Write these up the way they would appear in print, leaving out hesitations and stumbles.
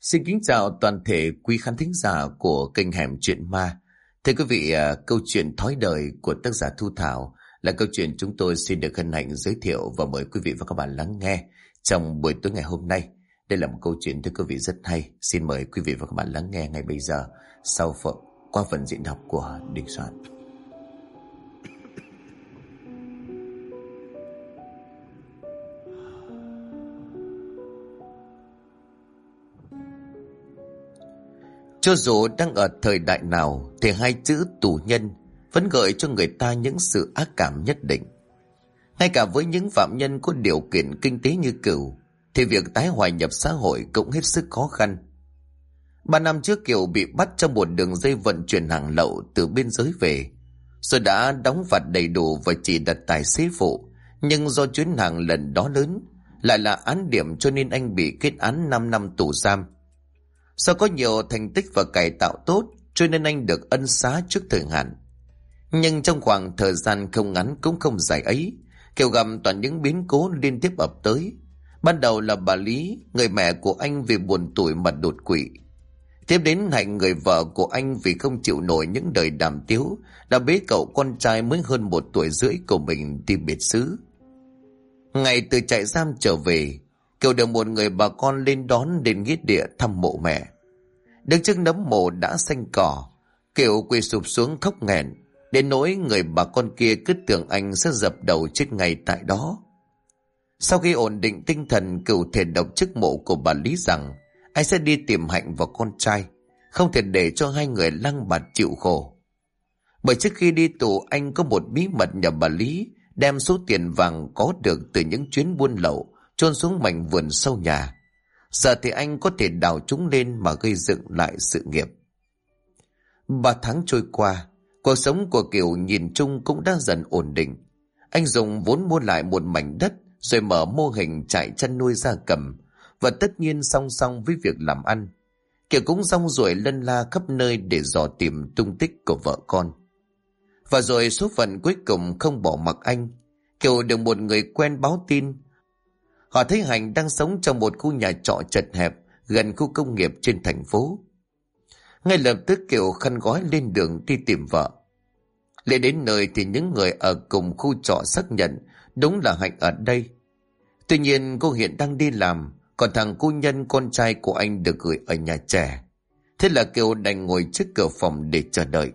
Xin kính chào toàn thể quý khán thính giả của kênh Hẻm Chuyện Ma. Thưa quý vị, câu chuyện Thói Đời của tác giả Thu Thảo là câu chuyện chúng tôi xin được hân hạnh giới thiệu và mời quý vị và các bạn lắng nghe trong buổi tối ngày hôm nay. Đây là một câu chuyện thưa quý vị rất hay. Xin mời quý vị và các bạn lắng nghe ngay bây giờ qua phần diễn đọc của Đình Soạn. Cho dù đang ở thời đại nào thì hai chữ tù nhân vẫn gợi cho người ta những sự ác cảm nhất định. Ngay cả với những phạm nhân có điều kiện kinh tế như Cửu thì việc tái hòa nhập xã hội cũng hết sức khó khăn. 3 năm trước Kiều bị bắt trong một đường dây vận chuyển hàng lậu từ biên giới về, rồi đã đóng phạt đầy đủ và chỉ đặt tài xế phụ, nhưng do chuyến hàng lần đó lớn, lại là án điểm cho nên anh bị kết án 5 năm tù giam. Do có nhiều thành tích và cải tạo tốt cho nên anh được ân xá trước thời hạn. Nhưng trong khoảng thời gian không ngắn cũng không dài ấy, Kiều gặp toàn những biến cố liên tiếp ập tới. Ban đầu là bà Lý, người mẹ của anh vì buồn tủi mà đột quỵ. Tiếp đến Hạnh, người vợ của anh vì không chịu nổi những đời đàm tiếu, đã bế cậu con trai mới hơn 1 tuổi rưỡi của mình đi biệt xứ. Ngày từ trại giam trở về, Kiều được một người bà con lên đón đến nghĩa địa thăm mộ mẹ. Đứng trước nấm mộ đã xanh cỏ, Kiều quỳ sụp xuống khóc nghẹn, đến nỗi người bà con kia cứ tưởng anh sẽ dập đầu chết ngay tại đó. Sau khi ổn định tinh thần, Kiều thề độc trước mộ của bà Lý rằng anh sẽ đi tìm Hạnh và con trai, không thể để cho hai người lăng bạt chịu khổ. Bởi trước khi đi tù, anh có một bí mật nhờ bà Lý đem số tiền vàng có được từ những chuyến buôn lậu chôn xuống mảnh vườn sau nhà. Giờ thì anh có thể đào chúng lên mà gây dựng lại sự nghiệp. 3 tháng trôi qua, cuộc sống của Kiều nhìn chung cũng đã dần ổn định. Anh dùng vốn mua lại một mảnh đất rồi mở mô hình trại chăn nuôi gia cầm, và tất nhiên song song với việc làm ăn, Kiều cũng rong ruổi lân la khắp nơi để dò tìm tung tích của vợ con. Và rồi số phận cuối cùng không bỏ mặc anh. Kiều được một người quen báo tin họ thấy Hạnh đang sống trong một khu nhà trọ chật hẹp gần khu công nghiệp trên thành phố. Ngay lập tức Kiều khăn gói lên đường đi tìm vợ. Lên đến nơi thì những người ở cùng khu trọ xác nhận đúng là Hạnh ở đây. Tuy nhiên cô hiện đang đi làm, còn thằng cô nhân con trai của anh được gửi ở nhà trẻ. Thế là Kiều đành ngồi trước cửa phòng để chờ đợi.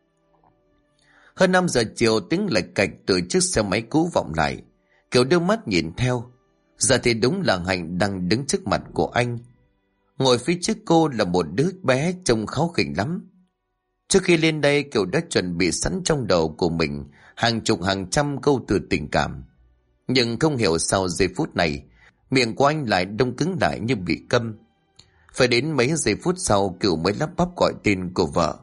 Hơn 5 giờ chiều, tiếng lạch cạch từ chiếc xe máy cũ vọng lại. Kiều đưa mắt nhìn theo. Giờ thì đúng là Hạnh đang đứng trước mặt của anh. Ngồi phía trước cô là một đứa bé trông kháu khỉnh lắm. Trước khi lên đây, Kiều đã chuẩn bị sẵn trong đầu của mình hàng chục hàng trăm câu từ tình cảm. Nhưng không hiểu sao giây phút này miệng của anh lại đông cứng lại như bị câm. Phải đến mấy giây phút sau, Kiều mới lắp bắp gọi tên của vợ.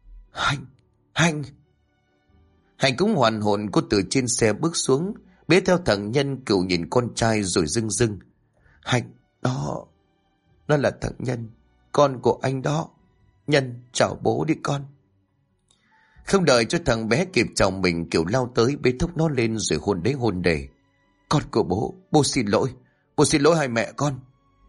Hạnh. Hạnh cũng hoàn hồn. Cô từ trên xe bước xuống, bế theo thằng Nhân. Kiều nhìn con trai rồi rưng rưng. Hạnh, đó là thằng Nhân, con của anh đó. Nhân, chào bố đi con. Không đợi cho thằng bé kịp chào mình, Kiều lao tới bế thốc nó lên rồi hôn đấy hôn đề. Con của bố xin lỗi. Bố xin lỗi hai mẹ con.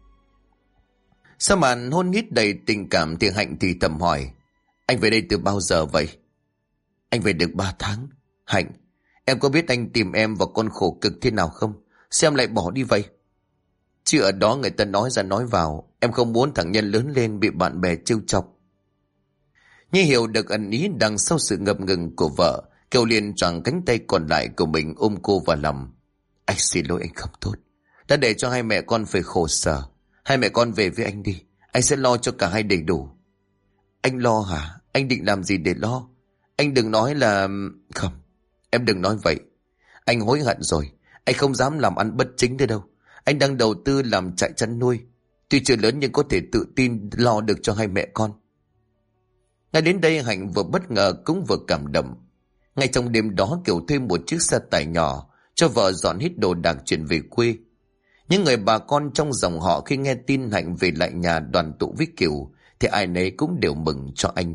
Sau màn hôn hít đầy tình cảm thì Hạnh thì thầm hỏi. Anh về đây từ bao giờ vậy? Anh về được 3 tháng. Hạnh, em có biết anh tìm em và con khổ cực thế nào không? Sao em lại bỏ đi vậy? Chứ ở đó người ta nói ra nói vào, em không muốn thằng Nhân lớn lên bị bạn bè trêu chọc. Như hiểu được ẩn ý đằng sau sự ngập ngừng của vợ, Kiều liền choàng cánh tay còn lại của mình ôm cô vào lòng. Anh xin lỗi, anh không tốt, đã để cho hai mẹ con phải khổ sở. Hai mẹ con về với anh đi, anh sẽ lo cho cả hai đầy đủ. Anh lo hả? Anh định làm gì để lo? Anh đừng nói là... Không, em đừng nói vậy. Anh hối hận rồi. Anh không dám làm ăn bất chính thế đâu. Anh đang đầu tư làm trại chăn nuôi. Tuy chưa lớn nhưng có thể tự tin lo được cho hai mẹ con. Ngay đến đây Hạnh vừa bất ngờ cũng vừa cảm động. Ngay trong đêm đó, Kiều thuê một chiếc xe tải nhỏ cho vợ dọn hết đồ đạc chuyển về quê. Những người bà con trong dòng họ khi nghe tin Hạnh về lại nhà đoàn tụ với Kiều thì ai nấy cũng đều mừng cho anh.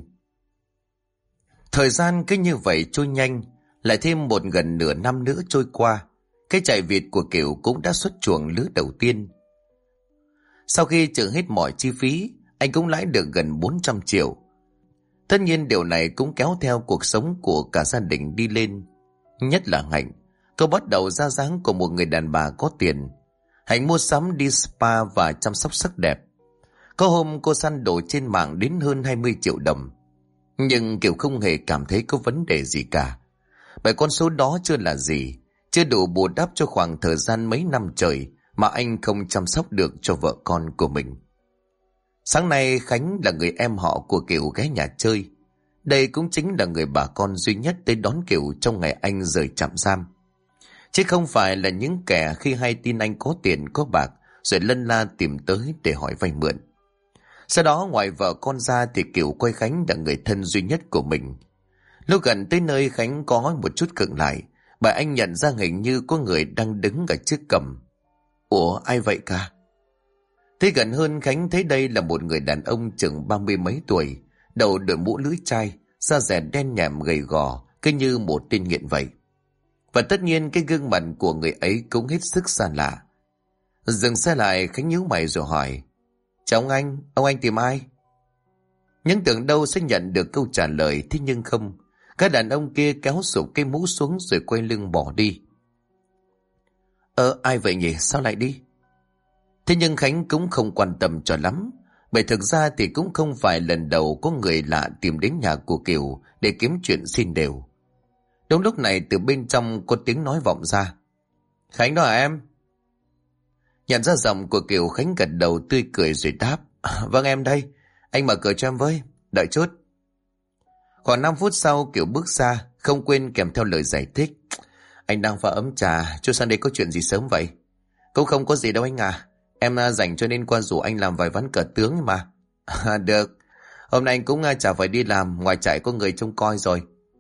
Thời gian cứ như vậy trôi nhanh, lại thêm gần nửa năm nữa trôi qua. Cái trại vịt của Kiều cũng đã xuất chuồng lứa đầu tiên. Sau khi trừ hết mọi chi phí, anh cũng lãi được gần 400 triệu. Tất nhiên điều này cũng kéo theo cuộc sống của cả gia đình đi lên. Nhất là Hạnh, cô bắt đầu ra dáng của một người đàn bà có tiền. Hạnh mua sắm đi spa và chăm sóc sắc đẹp. Có hôm cô săn đồ trên mạng đến hơn 20 triệu đồng. Nhưng Kiều không hề cảm thấy có vấn đề gì cả. Bởi con số đó chưa là gì, chưa đủ bù đắp cho khoảng thời gian mấy năm trời mà anh không chăm sóc được cho vợ con của mình. Sáng nay Khánh là người em họ của Kiều ghé nhà chơi. Đây cũng chính là người bà con duy nhất tới đón Kiều trong ngày anh rời trạm giam. Chứ không phải là những kẻ khi hay tin anh có tiền có bạc rồi lân la tìm tới để hỏi vay mượn. Sau đó ngoài vợ con ra thì Kiều coi Khánh là người thân duy nhất của mình. Lúc gần tới nơi Khánh có một chút khựng lại, bởi anh nhận ra hình như có người đang đứng ở trước cổng. Ủa ai vậy cả? Thế gần hơn Khánh thấy đây là một người đàn ông chừng 30 mấy tuổi, đầu đội mũ lưỡi chai, da dẻ đen nhẻm gầy gò, cứ như một tên nghiện vậy. Và tất nhiên cái gương mặt của người ấy cũng hết sức xa lạ. Dừng xe lại, Khánh nhíu mày rồi hỏi: Chào ông anh tìm ai? Nhưng tưởng đâu sẽ nhận được câu trả lời, thế nhưng không. Các đàn ông kia kéo sụp cái mũ xuống rồi quay lưng bỏ đi. Ai vậy nhỉ? Sao lại đi? Thế nhưng Khánh cũng không quan tâm cho lắm, bởi thực ra thì cũng không phải lần đầu có người lạ tìm đến nhà của Kiều để kiếm chuyện xin đều. Đúng lúc này từ bên trong có tiếng nói vọng ra: Khánh đó hả em? Nhận ra giọng của Kiều, Khánh gật đầu tươi cười rồi đáp: Vâng em đây, anh mở cửa cho em với, đợi chút. Khoảng 5 phút sau Kiều bước ra, không quên kèm theo lời giải thích: Anh đang pha ấm trà, chú sang đây có chuyện gì sớm vậy? Cũng không có gì đâu anh à, em rảnh cho nên qua rủ anh làm vài ván cờ tướng mà. Được, hôm nay anh cũng chả phải đi làm, ngoài trại có người trông coi rồi.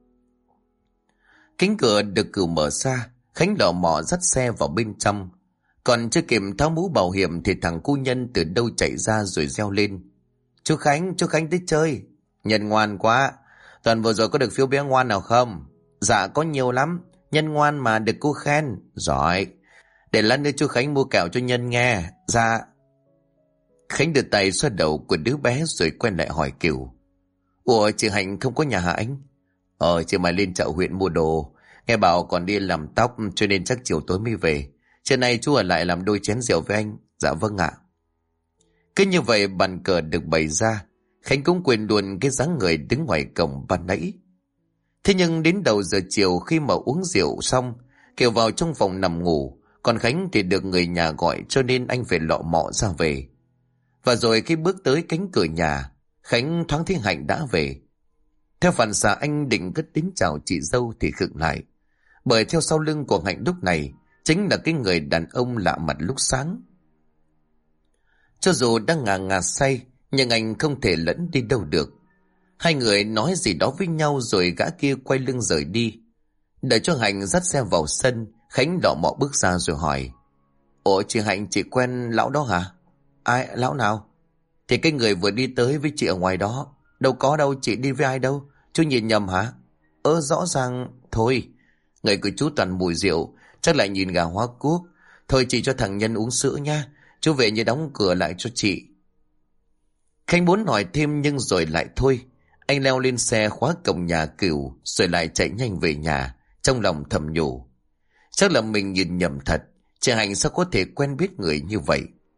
Cánh cửa được Cửu mở ra, Khánh lọ mọ dắt xe vào bên trong. Còn chưa kịp tháo mũ bảo hiểm thì thằng cu nhân từ đâu chạy ra rồi reo lên: chú Khánh tới chơi. Nhân ngoan quá, tuần vừa rồi có được phiếu bé ngoan nào không? Dạ có nhiều lắm, Nhân ngoan mà được cô khen. Giỏi, để lát nữa chú Khánh mua kẹo cho Nhân nghe. Dạ. Khánh đưa tay xoa đầu của đứa bé rồi quay lại hỏi Kiều: Ủa chị Hạnh không có nhà hả anh? Chị mày lên chợ huyện mua đồ, nghe bảo còn đi làm tóc cho nên chắc chiều tối mới về. Trưa nay chú ở lại làm đôi chén rượu với anh. Dạ vâng ạ. Cứ như vậy bàn cờ được bày ra, Khánh cũng quên luôn cái dáng người đứng ngoài cổng ban nãy. Thế nhưng đến đầu giờ chiều khi mà uống rượu xong, Kiều vào trong phòng nằm ngủ, còn Khánh thì được người nhà gọi cho nên anh phải lọ mọ ra về. Và rồi khi bước tới cánh cửa nhà, Khánh thoáng thấy Hạnh đã về. Theo phản xạ anh định cất tiếng chào chị dâu thì khựng lại, bởi theo sau lưng của Hạnh lúc này chính là cái người đàn ông lạ mặt lúc sáng. Cho dù đang ngà ngà say, nhưng anh không thể lẫn đi đâu được. Hai người nói gì đó với nhau rồi gã kia quay lưng rời đi. Đợi cho Hạnh dắt xe vào sân, Khánh lọ mọ bước ra rồi hỏi: Ủa chị Hạnh, chị quen lão đó hả? Ai, lão nào? Thì cái người vừa đi tới với chị ở ngoài đó. Đâu có đâu, chị đi với ai đâu, chú nhìn nhầm hả? Rõ ràng. Thôi, người của chú toàn mùi rượu, chắc lại nhìn gà hóa cuốc. Thôi chị cho thằng Nhân uống sữa nha, chú về như đóng cửa lại cho chị. Khánh muốn hỏi thêm nhưng rồi lại thôi. Anh leo lên xe khóa cổng nhà Cửu rồi lại chạy nhanh về nhà, trong lòng thầm nhủ: chắc là mình nhìn nhầm thật, chị Hạnh sao có thể quen biết người như vậy.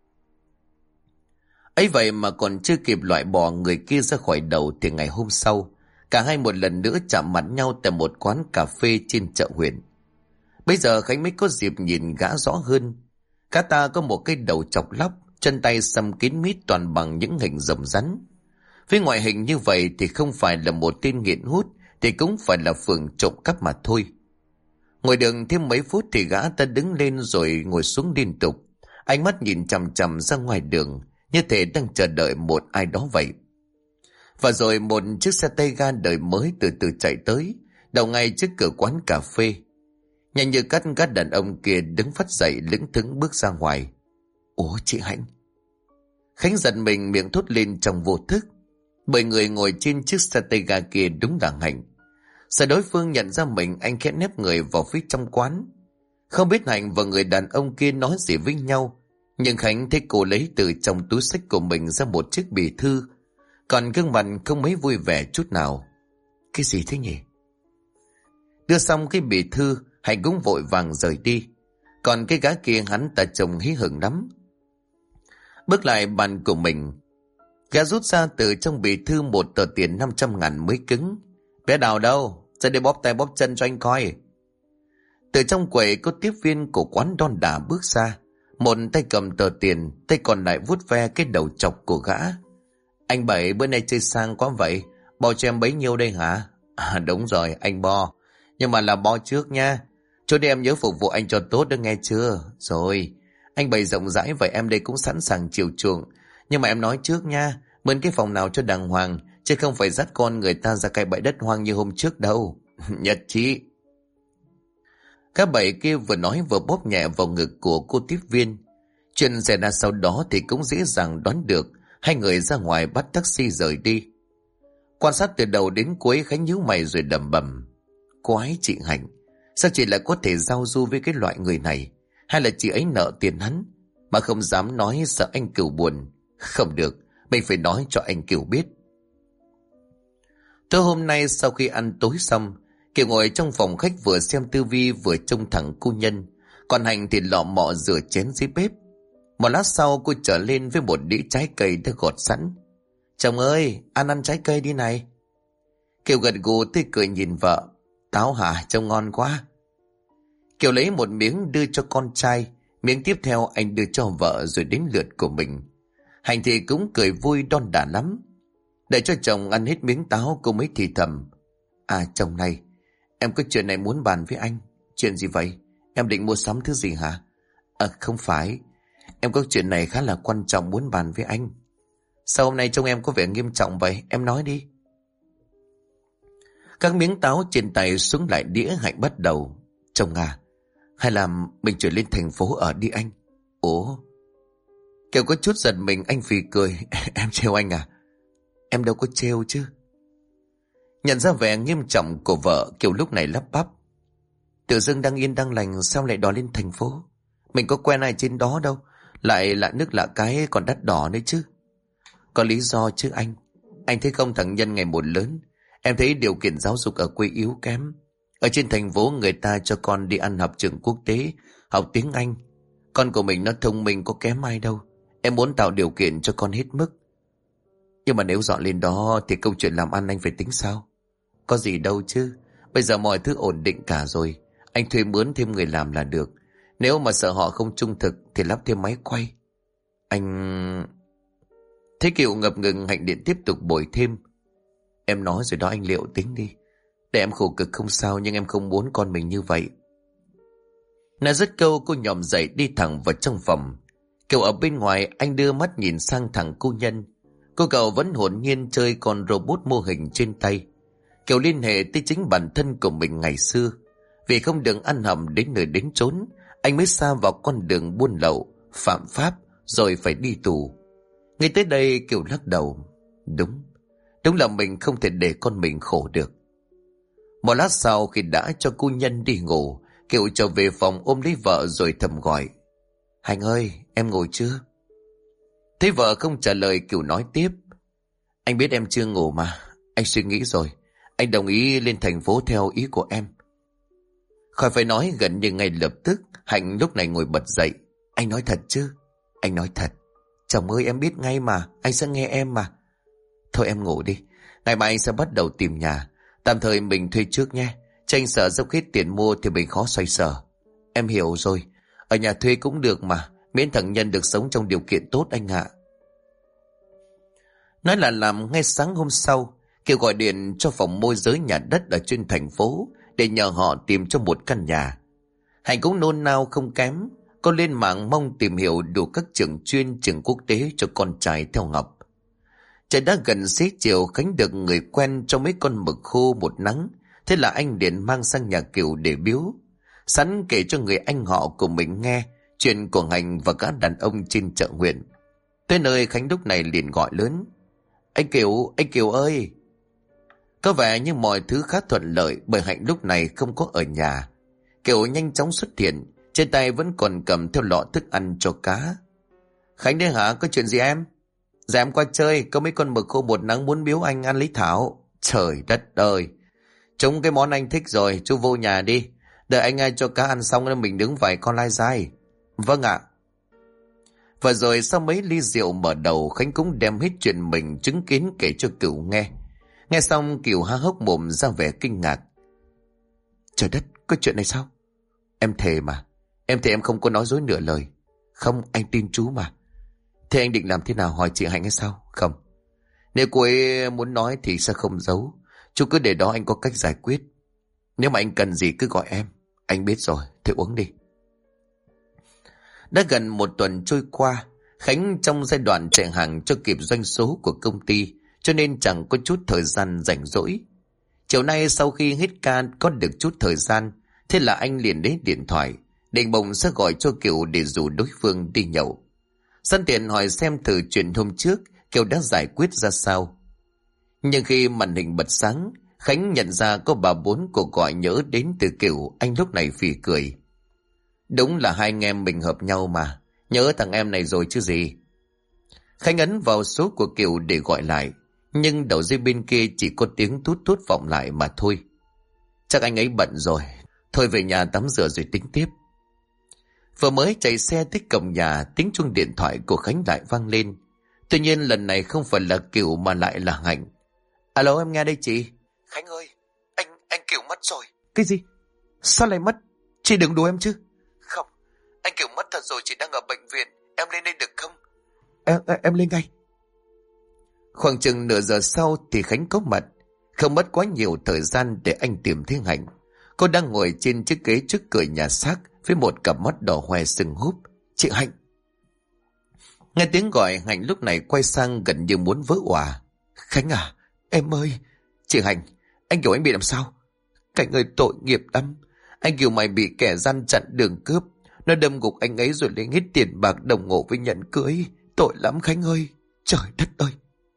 Ấy vậy mà còn chưa kịp loại bỏ người kia ra khỏi đầu thì ngày hôm sau, cả hai một lần nữa chạm mặt nhau tại một quán cà phê trên chợ huyện. Bây giờ Khánh mới có dịp nhìn gã rõ hơn. Gã ta có một cái đầu chọc lóc, chân tay xăm kín mít toàn bằng những hình rồng rắn. Với ngoại hình như vậy thì không phải là một tên nghiện hút thì cũng phải là phường trộm cắp mà thôi. Ngồi đường thêm mấy phút thì gã ta đứng lên rồi ngồi xuống liên tục, ánh mắt nhìn chằm chằm ra ngoài đường, như thể đang chờ đợi một ai đó vậy. Và rồi một chiếc xe tay ga đời mới từ từ chạy tới, đậu ngay trước cửa quán cà phê. Nhanh như cắt, các đàn ông kia đứng phắt dậy lững thững bước ra ngoài. Ủa chị Hạnh? Khánh giật mình miệng thốt lên trong vô thức, bởi người ngồi trên chiếc xe tay ga kia đúng là Hạnh. Sợ đối phương nhận ra mình, anh khẽ nép người vào phía trong quán. Không biết Hạnh và người đàn ông kia nói gì với nhau, Nhưng Khánh thấy cô lấy từ trong túi xách của mình ra một chiếc bì thư, còn gương mặt không mấy vui vẻ chút nào. Cái gì thế nhỉ? Đưa xong cái bì thư, Hạnh cũng vội vàng rời đi. Còn cái gã kia hắn ta trông hí hửng lắm. Bước lại bàn của mình, gã rút ra từ trong bì thư một tờ tiền 500.000 mới cứng. Bé Đào đâu? Ra đây bóp tay bóp chân cho anh coi. Từ trong quầy có tiếp viên của quán đon đả bước ra. Một tay cầm tờ tiền, tay còn lại vuốt ve cái đầu chọc của gã. Anh Bảy bữa nay chơi sang quá vậy. Bo cho em bấy nhiêu đây hả? À đúng rồi, anh bo. Nhưng mà là bo trước nha. Chỗ đây em nhớ phục vụ anh cho tốt đó nghe chưa? Rồi, anh Bảy rộng rãi vậy em đây cũng sẵn sàng chiều chuộng. Nhưng mà em nói trước nha, mượn cái phòng nào cho đàng hoàng, chứ không phải dắt con người ta ra cái bãi đất hoang như hôm trước đâu. Nhất trí. Các Bảy kia vừa nói vừa bóp nhẹ vào ngực của cô tiếp viên. Chuyện xảy ra sau đó thì cũng dễ dàng đoán được. Hai người ra ngoài bắt taxi rời đi. Quan sát từ đầu đến cuối, Khánh nhíu mày rồi đầm bầm. Quái chị Hạnh, sao chị lại có thể giao du với cái loại người này? Hay là chị ấy nợ tiền hắn mà không dám nói, sợ anh Cửu buồn? Không được, mình phải nói cho anh Cửu biết. Tối hôm nay sau khi ăn tối xong, Kiều ngồi trong phòng khách vừa xem tivi vừa trông thẳng cô Nhân, còn Hạnh thì lọ mọ rửa chén dưới bếp. Một lát sau cô trở lên với một đĩa trái cây đã gọt sẵn. Chồng ơi, ăn trái cây đi này. Kiều gật gù tươi cười nhìn vợ. Táo hả, trông ngon quá. Kiều lấy một miếng đưa cho con trai, miếng tiếp theo anh đưa cho vợ rồi đến lượt của mình. Hạnh thì cũng cười vui đon đả lắm. Để cho chồng ăn hết miếng táo cô mới thì thầm. À chồng này, em có chuyện này muốn bàn với anh. Chuyện gì vậy? Em định mua sắm thứ gì hả? À không phải, em có chuyện này khá là quan trọng muốn bàn với anh. Sao hôm nay trông em có vẻ nghiêm trọng vậy? Em nói đi. Các miếng táo trên tay xuống lại đĩa, Hạnh bắt đầu. Chồng à, hay là mình chuyển lên thành phố ở đi anh? Ủa? Kiều có chút giật mình, anh phì cười. Em trêu anh à? Em đâu có trêu chứ. Nhận ra vẻ nghiêm trọng của vợ, Kiều lúc này lắp bắp. Tự dưng đang yên đang lành sao lại đòi lên thành phố? Mình có quen ai trên đó đâu. Lại lạ nước lạ cái còn đắt đỏ nữa chứ. Có lý do chứ anh. Anh thấy không, thằng Nhân ngày một lớn. Em thấy điều kiện giáo dục ở quê yếu kém. Ở trên thành phố người ta cho con đi ăn học trường quốc tế, học tiếng Anh. Con của mình nó thông minh có kém ai đâu. Em muốn tạo điều kiện cho con hết mức. Nhưng mà nếu dọn lên đó thì câu chuyện làm ăn anh phải tính sao? Có gì đâu chứ. Bây giờ mọi thứ ổn định cả rồi. Anh thuê mướn thêm người làm là được. Nếu mà sợ họ không trung thực thì lắp thêm máy quay. Anh... Thế Kiều ngập ngừng, Hạnh điện tiếp tục bồi thêm. Em nói rồi đó anh, Liệu tính đi. Để em khổ cực không sao, nhưng em không muốn con mình như vậy. Nói dứt câu cô nhòm dậy đi thẳng vào trong phòng. Kiều ở bên ngoài, anh đưa mắt nhìn sang thằng cô Nhân. Cô cậu vẫn hồn nhiên chơi con robot mô hình trên tay. Kiều liên hệ tới chính bản thân của mình ngày xưa. Vì không được ăn hầm đến nơi đến chốn, anh mới sa vào con đường buôn lậu, phạm pháp, rồi phải đi tù. Ngay tới đây Kiều lắc đầu. Đúng là mình không thể để con mình khổ được. Một lát sau khi đã cho cô Nhân đi ngủ, Kiều trở về phòng ôm lấy vợ rồi thầm gọi. Hạnh ơi, em ngủ chưa? Thấy vợ không trả lời, Kiều nói tiếp. Anh biết em chưa ngủ mà. Anh suy nghĩ rồi. Anh đồng ý lên thành phố theo ý của em. Khỏi phải nói, gần như ngay lập tức Hạnh lúc này ngồi bật dậy. Anh nói thật chứ? Anh nói thật. Chồng ơi, em biết ngay mà. Anh sẽ nghe em mà. Thôi em ngủ đi. Ngày mai anh sẽ bắt đầu tìm nhà. Tạm thời mình thuê trước nhé. Chứ anh sợ dốc hết tiền mua thì mình khó xoay sở. Em hiểu rồi. Ở nhà thuê cũng được mà. Miễn thằng Nhân được sống trong điều kiện tốt anh ạ. Nói là làm, ngay sáng hôm sau Kiều gọi điện cho phòng môi giới nhà đất ở trên thành phố để nhờ họ tìm cho một căn nhà. Hạnh cũng nôn nao không kém. Cô lên mạng mong tìm hiểu đủ các trường chuyên, trường quốc tế cho con trai theo Ngọc. Trời đã gần xế chiều, Khánh được người quen cho mấy con mực khô một nắng. Thế là anh điện mang sang nhà Kiều để biếu. Sẵn kể cho người anh họ của mình nghe chuyện của Hạnh và các đàn ông trên chợ huyện. Tới nơi Khánh lúc này liền gọi lớn. Anh Kiều ơi! Có vẻ như mọi thứ khá thuận lợi bởi Hạnh lúc này không có ở nhà. Kiều nhanh chóng xuất hiện, trên tay vẫn còn cầm theo lọ thức ăn cho cá. Khánh đấy hả? Có chuyện gì em? Dạ em qua chơi, có mấy con mực khô bột nắng muốn biếu anh ăn lấy thảo. Trời đất ơi! Trông cái món anh thích rồi, chú vô nhà đi. Đợi anh cho cá ăn xong nên mình đứng vài con lai dai. Vâng ạ. Và rồi sau mấy ly rượu mở đầu, Khánh cũng đem hết chuyện mình chứng kiến kể cho Cửu nghe. Nghe xong Cửu há hốc mồm ra vẻ kinh ngạc. Trời đất, có chuyện này sao? Em thề mà. Em thề em không có nói dối nửa lời. Không, anh tin chú mà. Thế anh định làm thế nào, hỏi chị Hạnh hay sao? Không. Nếu cô ấy muốn nói thì sẽ không giấu. Chú cứ để đó, anh có cách giải quyết. Nếu mà anh cần gì cứ gọi em. Anh biết rồi, thế uống đi. Đã gần một tuần trôi qua, Khánh trong giai đoạn chạy hàng cho kịp doanh số của công ty, cho nên chẳng có chút thời gian rảnh rỗi. Chiều nay sau khi hết ca có được chút thời gian, thế là anh liền lấy điện thoại, định bụng sẽ gọi cho Kiều để rủ đối phương đi nhậu. Sẵn tiện hỏi xem thử chuyện hôm trước Kiều đã giải quyết ra sao. Nhưng khi màn hình bật sáng, Khánh nhận ra có 3-4 cuộc gọi nhỡ đến từ Kiều, anh lúc này phì cười. Đúng là hai anh em mình hợp nhau mà, nhớ thằng em này rồi chứ gì. Khánh ấn vào số của Kiều để gọi lại, nhưng đầu dây bên kia chỉ có tiếng tút tút vọng lại mà thôi. Chắc anh ấy bận rồi, thôi về nhà tắm rửa rồi tính tiếp. Vừa mới chạy xe tới cổng nhà, tiếng chuông điện thoại của Khánh lại vang lên. Tuy nhiên lần này không phải là Kiều mà lại là Hạnh. Alo, em nghe đây chị. Khánh ơi, anh Kiều mất rồi. Cái gì? Sao lại mất? Chị đừng đùa em chứ. Không, anh Kiều mất thật rồi, chị đang ở bệnh viện. Em lên đây được không? Em lên ngay. Khoảng chừng nửa giờ sau thì Khánh có mặt. Không mất quá nhiều thời gian để anh tìm thấy Hạnh. Cô đang ngồi trên chiếc ghế trước cửa nhà xác với một cặp mắt đỏ hoe sưng húp. Chị Hạnh. Nghe tiếng gọi, Hạnh lúc này quay sang gần như muốn vỡ òa. Khánh à, em ơi. Chị Hạnh, anh Kiều anh bị làm sao? Cảnh ơi, tội nghiệp lắm. Anh Kiều mày bị kẻ gian chặn đường cướp. Nó đâm gục anh ấy rồi lấy hết tiền bạc đồng ngộ với nhẫn cưới. Tội lắm Khánh ơi. Trời đất ơi.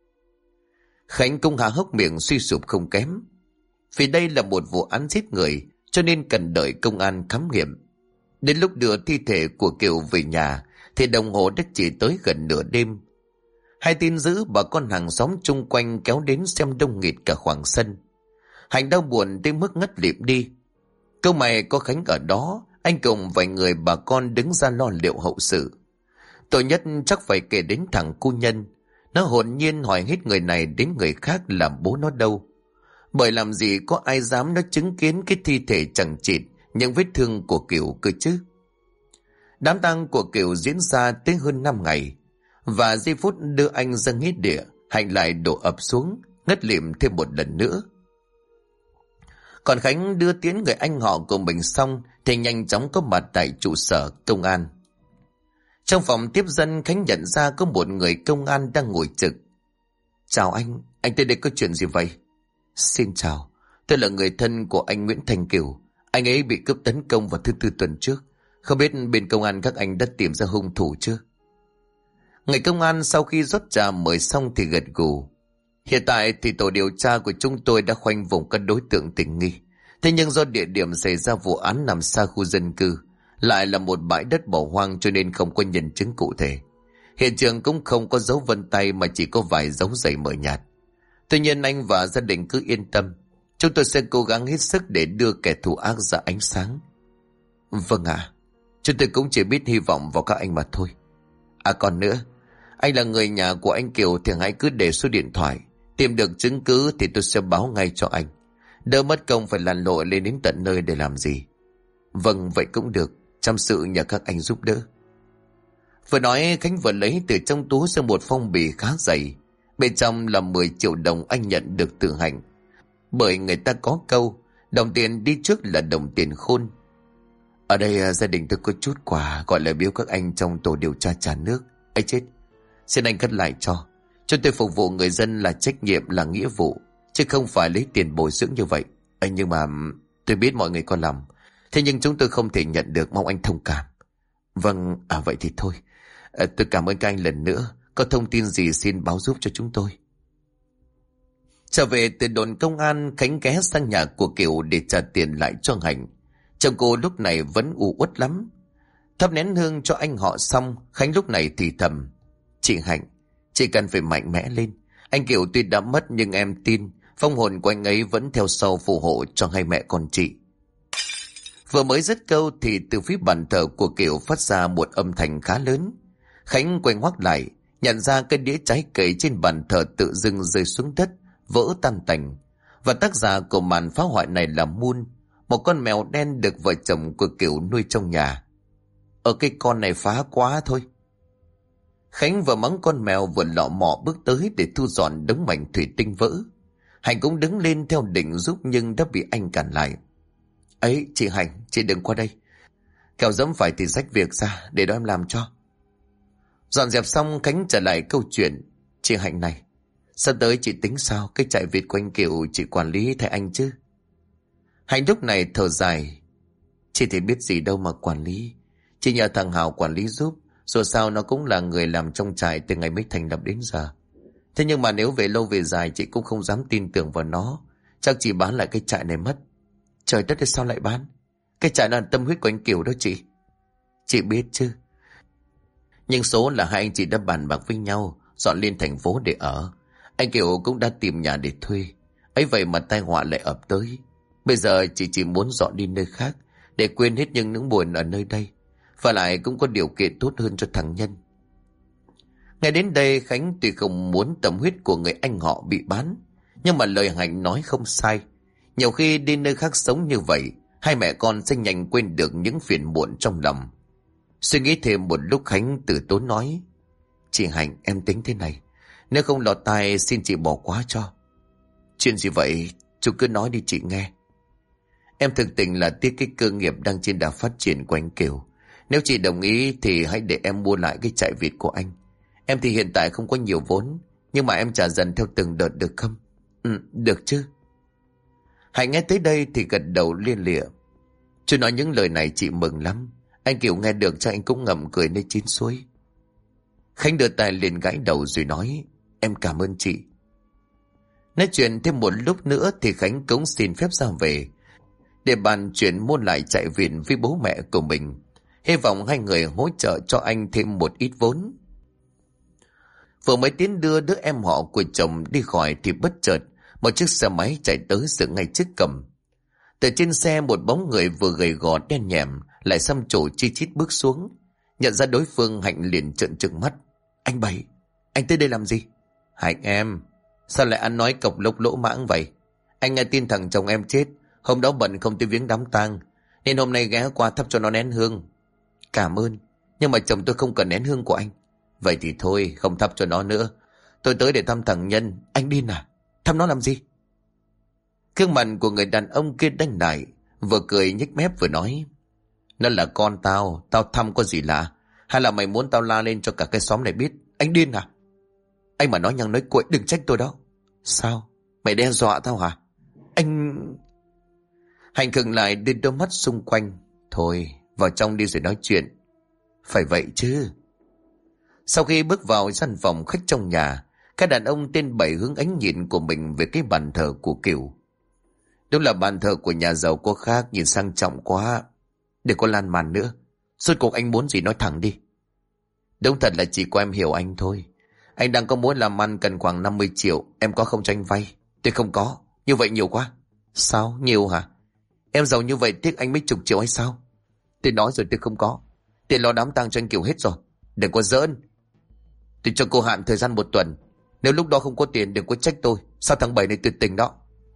Khánh cũng há hốc miệng suy sụp không kém. Vì đây là một vụ án giết người, cho nên cần đợi công an khám nghiệm. Đến lúc đưa thi thể của Kiều về nhà thì đồng hồ đã chỉ tới gần nửa đêm. Hai tin dữ bà con hàng xóm chung quanh kéo đến xem đông nghịt cả khoảng sân. Hạnh đau buồn tới mức ngất lịm đi. Câu mày có Khánh ở đó, anh cùng vài người bà con đứng ra lo liệu hậu sự. Tội nhất chắc phải kể đến thằng cu Nhân. Nó hồn nhiên hỏi hết người này đến người khác làm bố nó đâu. Bởi làm gì có ai dám nó chứng kiến cái thi thể chẳng chịt những vết thương của Kiều cơ chứ. Đám tang của Kiều diễn ra tới hơn 5 ngày. Và giây phút đưa anh ra nghĩa địa, Hạnh lại đổ ập xuống, ngất lịm thêm một lần nữa. Còn Khánh đưa tiến người anh họ của mình xong thì nhanh chóng có mặt tại trụ sở công an. Trong phòng tiếp dân, Khánh nhận ra có một người công an đang ngồi trực. Chào anh tới đây có chuyện gì vậy? Xin chào, tôi là người thân của anh Nguyễn Thành Kiều. Anh ấy bị cướp tấn công vào thứ Tư tuần trước. Không biết bên công an các anh đã tìm ra hung thủ chưa? Người công an sau khi rót trà mời xong thì gật gù. Hiện tại thì tổ điều tra của chúng tôi đã khoanh vùng các đối tượng tình nghi. Thế nhưng do địa điểm xảy ra vụ án nằm xa khu dân cư, lại là một bãi đất bỏ hoang cho nên không có nhân chứng cụ thể. Hiện trường cũng không có dấu vân tay mà chỉ có vài dấu giày mờ nhạt. Tuy nhiên anh và gia đình cứ yên tâm. Chúng tôi sẽ cố gắng hết sức để đưa kẻ thù ác ra ánh sáng. Vâng ạ. Chúng tôi cũng chỉ biết hy vọng vào các anh mà thôi. À còn nữa, anh là người nhà của anh Kiều thì hãy cứ để số điện thoại. Tìm được chứng cứ thì tôi sẽ báo ngay cho anh. Đỡ mất công phải lặn lội lên đến tận nơi để làm gì. Vâng, vậy cũng được. Chăm sự nhờ các anh giúp đỡ. Vừa nói Khánh vừa lấy từ trong túi ra một phong bì khá dày. Bên trong là 10 triệu đồng anh nhận được từ Hạnh. Bởi người ta có câu, đồng tiền đi trước là đồng tiền khôn. Ở đây gia đình tôi có chút quà gọi là biếu các anh trong tổ điều tra trả nước. Ấy chết, xin anh cất lại cho. Chúng tôi phục vụ người dân là trách nhiệm, là nghĩa vụ, chứ không phải lấy tiền bồi dưỡng như vậy. Nhưng mà tôi biết mọi người có lòng. Thế nhưng chúng tôi không thể nhận được, mong anh thông cảm. Vâng, vậy thì thôi. Tôi cảm ơn các anh lần nữa. Có thông tin gì xin báo giúp cho chúng tôi. Trở về từ đồn công an, Khánh ghé sang nhà của Kiều để trả tiền lại cho Hạnh. Chồng cô lúc này vẫn u uất lắm. Thắp nén hương cho anh họ xong, Khánh lúc này thì thầm. Chị Hạnh, chị cần phải mạnh mẽ lên. Anh Kiều tuy đã mất nhưng em tin phong hồn của anh ấy vẫn theo sau phù hộ cho hai mẹ con chị. Vừa mới dứt câu thì từ phía bàn thờ của Kiều phát ra một âm thanh khá lớn. Khánh quay ngoắt lại, nhận ra cái đĩa trái cây trên bàn thờ tự dưng rơi xuống đất, vỡ tan tành. Và tác giả của màn phá hoại này là Moon, một con mèo đen được vợ chồng của Kiều nuôi trong nhà. Ở cái con này phá quá thôi. Khánh vừa mắng con mèo vừa lọ mọ bước tới để thu dọn đống mảnh thủy tinh vỡ. Hạnh cũng đứng lên theo định giúp nhưng đã bị anh cản lại. Ấy, chị Hạnh, chị đừng qua đây. Kẻo dẫm phải thì rách việc ra, để đó em làm cho. Dọn dẹp xong Khánh trở lại câu chuyện. Chị Hạnh này, sắp tới chị tính sao? Cái trại vịt của anh Kiều chị quản lý thay anh chứ? Hạnh lúc này thở dài. Chị thì biết gì đâu mà quản lý. Chị nhờ thằng Hào quản lý giúp. Dù sao nó cũng là người làm trong trại từ ngày mới thành lập đến giờ. Thế nhưng mà nếu về lâu về dài chị cũng không dám tin tưởng vào nó. Chắc chị bán lại cái trại này mất. Trời đất ơi, sao lại bán? Cái trại là tâm huyết của anh Kiều đó chị. Chị biết chứ. Nhưng số là hai anh chị đã bàn bạc với nhau dọn lên thành phố để ở. Anh Kiều cũng đã tìm nhà để thuê. Ấy vậy mà tai họa lại ập tới. Bây giờ chị chỉ muốn dọn đi nơi khác để quên hết những nỗi buồn ở nơi đây. Và lại cũng có điều kiện tốt hơn cho thằng Nhân. Ngay đến đây Khánh tuy không muốn tâm huyết của người anh họ bị bán, nhưng mà lời Hạnh nói không sai. Nhiều khi đi nơi khác sống như vậy, hai mẹ con sẽ nhanh quên được những phiền muộn trong lòng. Suy nghĩ thêm một lúc Khánh từ tốn nói. Chị Hạnh, em tính thế này, nếu không lọt tai xin chị bỏ qua cho. Chuyện gì vậy? Chú cứ nói đi chị nghe. Em thực tình là tiếc cái cơ nghiệp đang trên đà phát triển của anh Kiều. Nếu chị đồng ý thì hãy để em mua lại cái trại vịt của anh. Em thì hiện tại không có nhiều vốn, nhưng mà em trả dần theo từng đợt được không? Được chứ. Hạnh nghe tới đây thì gật đầu lia lịa. Chú nói những lời này chị mừng lắm. Anh Kiều nghe được cho anh cũng ngậm cười nơi chín suối. Khánh đưa tay lên gãi đầu rồi nói. Em cảm ơn chị. Nói chuyện thêm một lúc nữa thì Khánh cũng xin phép ra về để bàn chuyện mua lại trại vịt với bố mẹ của mình. Hy vọng hai người hỗ trợ cho anh thêm một ít vốn. Vừa mới tiến đưa đứa em họ của chồng đi khỏi thì bất chợt một chiếc xe máy chạy tới dừng ngay trước cổng. Từ trên xe một bóng người vừa gầy gò đen nhẻm lại xăm trổ chi chít bước xuống. Nhận ra đối phương Hạnh liền trợn trừng mắt. Anh Bảy, anh tới đây làm gì? Hạnh em, sao lại ăn nói cộc lốc lỗ mãng vậy? Anh nghe tin thằng chồng em chết, hôm đó bận không tới viếng đám tang, nên hôm nay ghé qua thắp cho nó nén hương. Cảm ơn, nhưng mà chồng tôi không cần nén hương của anh. Vậy thì thôi, không thắp cho nó nữa. Tôi tới để thăm thằng Nhân. Anh điên à? Thăm nó làm gì? Gương mặt của người đàn ông kia đanh lại, vừa cười nhếch mép vừa nói. Nó là con tao, tao thăm có gì lạ? Hay là mày muốn tao la lên cho cả cái xóm này biết? Anh điên à? Anh mà nói nhăng nói cuội đừng trách tôi đó. Sao? Mày đe dọa tao hả? Anh... Hành khựng lại đưa đôi mắt xung quanh. Thôi, vào trong đi rồi nói chuyện. Phải vậy chứ. Sau khi bước vào gian phòng khách trong nhà, các đàn ông tên Bảy hướng ánh nhìn của mình về cái bàn thờ của Kiều. Đúng là bàn thờ của nhà giàu có khác, nhìn sang trọng quá. Đừng có lan man nữa. Rốt cuộc anh muốn gì nói thẳng đi. Đúng thật là chỉ có em hiểu anh thôi. Anh đang có muốn làm ăn cần khoảng 50 triệu. Em có không cho anh vay? Tôi không có. Như vậy nhiều quá. Sao? Nhiều hả? Em giàu như vậy tiếc anh mấy chục triệu hay sao? Tôi nói rồi tôi không có. Tiền lo đám tang cho anh Kiều hết rồi. Đừng có giỡn. Tôi cho cô hạn thời gian 1 tuần. Nếu lúc đó không có tiền đừng có trách tôi. Sao tháng 7 này tuyệt tình đó.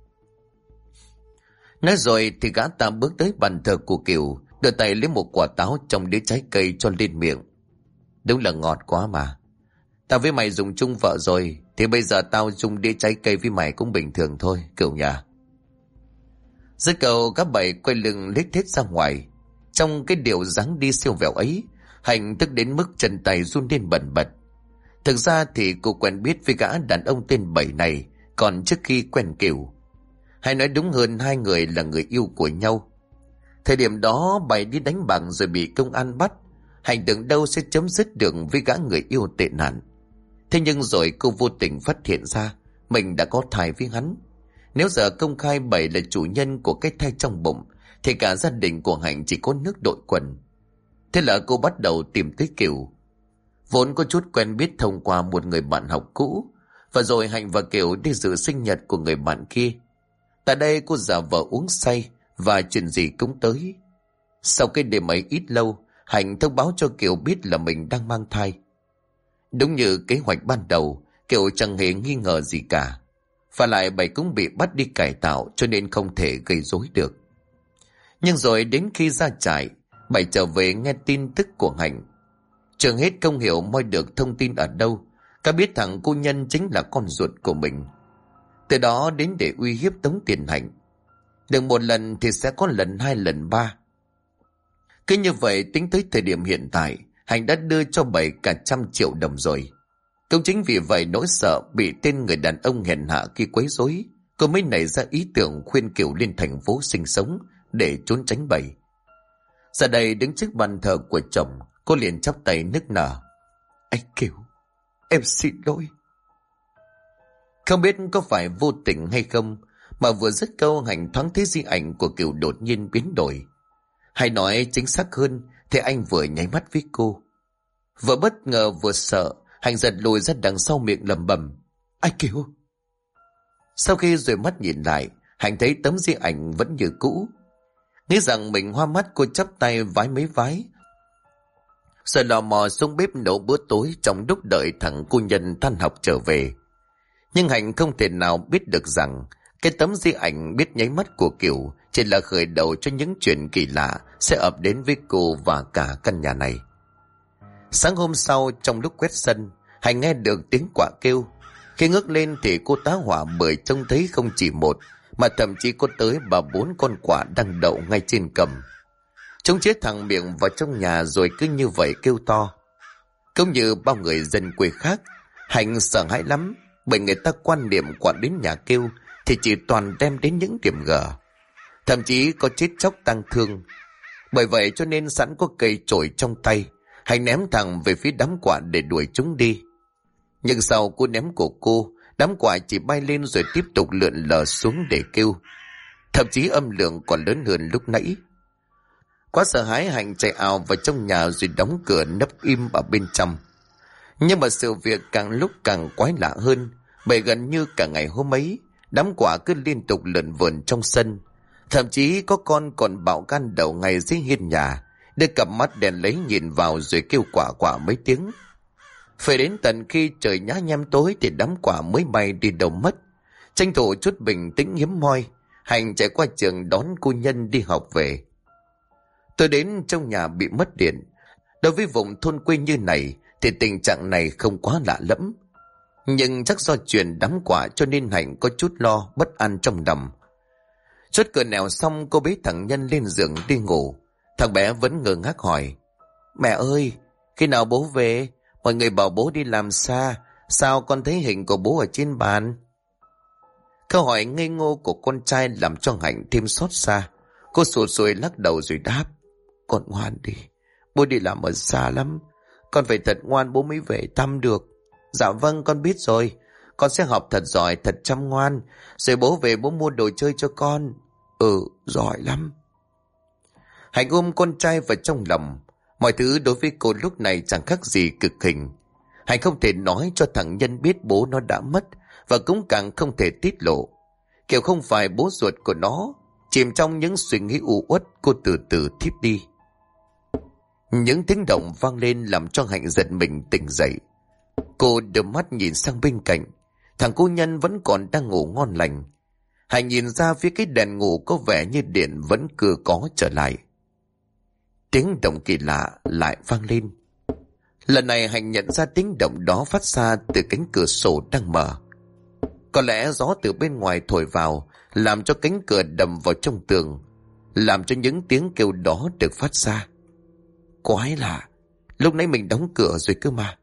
Nói rồi thì gã ta bước tới bàn thờ của Kiều, đưa tay lấy một quả táo trong đĩa trái cây cho lên miệng. Đúng là ngọt quá mà. Tao với mày dùng chung vợ rồi, thì bây giờ tao dùng đĩa trái cây với mày cũng bình thường thôi, Kiều nhà. Dứt câu các Bảy quay lưng lết hết ra ngoài. Trong cái điệu dáng đi siêu vẹo ấy, Hạnh tức đến mức chân tay run lên bần bật. Thực ra thì cô quen biết với gã đàn ông tên Bảy này còn trước khi quen Kiều. Hay nói đúng hơn, hai người là người yêu của nhau. Thời điểm đó Bảy đi đánh bạc rồi bị công an bắt. Hạnh tưởng đâu sẽ chấm dứt được với gã người yêu tệ nạn. Thế nhưng rồi cô vô tình phát hiện ra mình đã có thai với hắn. Nếu giờ công khai Bảy là chủ nhân của cái thai trong bụng thì cả gia đình của Hạnh chỉ có nước đội quần. Thế là cô bắt đầu tìm tới Kiều. Vốn có chút quen biết thông qua một người bạn học cũ, và rồi Hạnh và Kiều đi dự sinh nhật của người bạn kia. Tại đây cô giả vờ uống say và chuyện gì cũng tới. Sau cái đêm ấy ít lâu, Hạnh thông báo cho Kiều biết là mình đang mang thai. Đúng như kế hoạch ban đầu, Kiều chẳng hề nghi ngờ gì cả. Và lại Bảy cũng bị bắt đi cải tạo cho nên không thể gây rối được. Nhưng rồi đến khi ra trại, Bảy trở về nghe tin tức của Hạnh. Trường hết không hiểu moi được thông tin ở đâu, cả biết thằng cô Nhân chính là con ruột của mình. Từ đó đến để uy hiếp tống tiền Hạnh. Đừng một lần thì sẽ có lần hai lần ba. Cứ như vậy tính tới thời điểm hiện tại, Hạnh đã đưa cho Bảy cả 100 triệu đồng rồi. Cũng chính vì vậy nỗi sợ bị tên người đàn ông hèn hạ kia quấy rối, cô mới nảy ra ý tưởng khuyên Kiều lên thành phố sinh sống để trốn tránh Bảy. Giờ đây đứng trước bàn thờ của chồng, cô liền chắp tay nức nở. Anh Kiều, em xin lỗi. Không biết có phải vô tình hay không, mà vừa dứt câu Hạnh thoáng thấy di ảnh của Kiều đột nhiên biến đổi. Hay nói chính xác hơn thì anh vừa nháy mắt với cô. Vừa bất ngờ vừa sợ, Hạnh giật lùi ra đằng sau miệng lẩm bẩm. Anh Kiều. Sau khi rồi mắt nhìn lại, Hạnh thấy tấm di ảnh vẫn như cũ. Nghĩ rằng mình hoa mắt, cô chắp tay vái mấy vái, rồi lò mò xuống bếp nấu bữa tối trong lúc đợi thằng cô Nhân tan học trở về. Nhưng Hạnh không thể nào biết được rằng cái tấm di ảnh biết nháy mắt của Kiều chỉ là khởi đầu cho những chuyện kỳ lạ sẽ ập đến với cô và cả căn nhà này. Sáng hôm sau, trong lúc quét sân, Hạnh nghe được tiếng quạ kêu. Khi ngước lên thì cô tá hỏa bởi trông thấy không chỉ một, mà thậm chí có tới 3-4 con quạ đang đậu ngay trên cầm. Chúng chết thẳng miệng vào trong nhà rồi cứ như vậy kêu to. Cũng như bao người dân quê khác, Hạnh sợ hãi lắm, bởi người ta quan niệm quạ đến nhà kêu thì chỉ toàn đem đến những điểm gở, thậm chí có chết chóc tang thương. Bởi vậy cho nên sẵn có cây chổi trong tay, Hạnh ném thẳng về phía đám quạ để đuổi chúng đi. Nhưng sau cú ném của cô, đám quạ chỉ bay lên rồi tiếp tục lượn lờ xuống để kêu, thậm chí âm lượng còn lớn hơn lúc nãy. Quá sợ hãi, Hạnh chạy ào vào trong nhà rồi đóng cửa nấp im ở bên trong. Nhưng mà sự việc càng lúc càng quái lạ hơn, bởi gần như cả ngày hôm ấy, đám quạ cứ liên tục lượn vườn trong sân. Thậm chí có con còn bạo gan đậu ngay dưới hiên nhà, đưa cặp mắt đèn lấy nhìn vào rồi kêu quạ quạ mấy tiếng. Phải đến tận khi trời nhá nhem tối thì đám quạ mới bay đi đâu mất. Tranh thủ chút bình tĩnh hiếm hoi, Hạnh chạy qua trường đón cô Nhân đi học về. Tôi đến trong nhà bị mất điện. Đối với vùng thôn quê như này thì tình trạng này không quá lạ lẫm. Nhưng chắc do chuyện đám quạ cho nên Hạnh có chút lo bất an trong lòng. Chốt cửa nẻo xong, cô bế thằng Nhân lên giường đi ngủ. Thằng bé vẫn ngơ ngác hỏi. Mẹ ơi, khi nào bố về? Mọi người bảo bố đi làm xa, sao con thấy hình của bố ở trên bàn? Câu hỏi ngây ngô của con trai làm cho Hạnh thêm xót xa. Cô sụt sùi lắc đầu rồi đáp. Con ngoan đi, bố đi làm ở xa lắm, con phải thật ngoan bố mới về thăm được. Dạ vâng, con biết rồi, con sẽ học thật giỏi, thật chăm ngoan, rồi bố về bố mua đồ chơi cho con. Ừ, giỏi lắm. Hạnh ôm con trai vào trong lòng. Mọi thứ đối với cô lúc này chẳng khác gì cực hình. Hạnh không thể nói cho thằng Nhân biết bố nó đã mất, và cũng càng không thể tiết lộ. Kiểu không phải bố ruột của nó. Chìm trong những suy nghĩ u uất, cô từ từ thiếp đi. Những tiếng động vang lên làm cho Hạnh giật mình tỉnh dậy. Cô đưa mắt nhìn sang bên cạnh. Thằng cô Nhân vẫn còn đang ngủ ngon lành. Hạnh nhìn ra phía cái đèn ngủ có vẻ như điện vẫn cứ có trở lại. Tiếng động kỳ lạ lại vang lên. Lần này Hạnh nhận ra tiếng động đó phát ra từ cánh cửa sổ đang mở. Có lẽ gió từ bên ngoài thổi vào, làm cho cánh cửa đâm vào trong tường, làm cho những tiếng kêu đó được phát ra. Quái lạ, lúc nãy mình đóng cửa rồi cơ mà.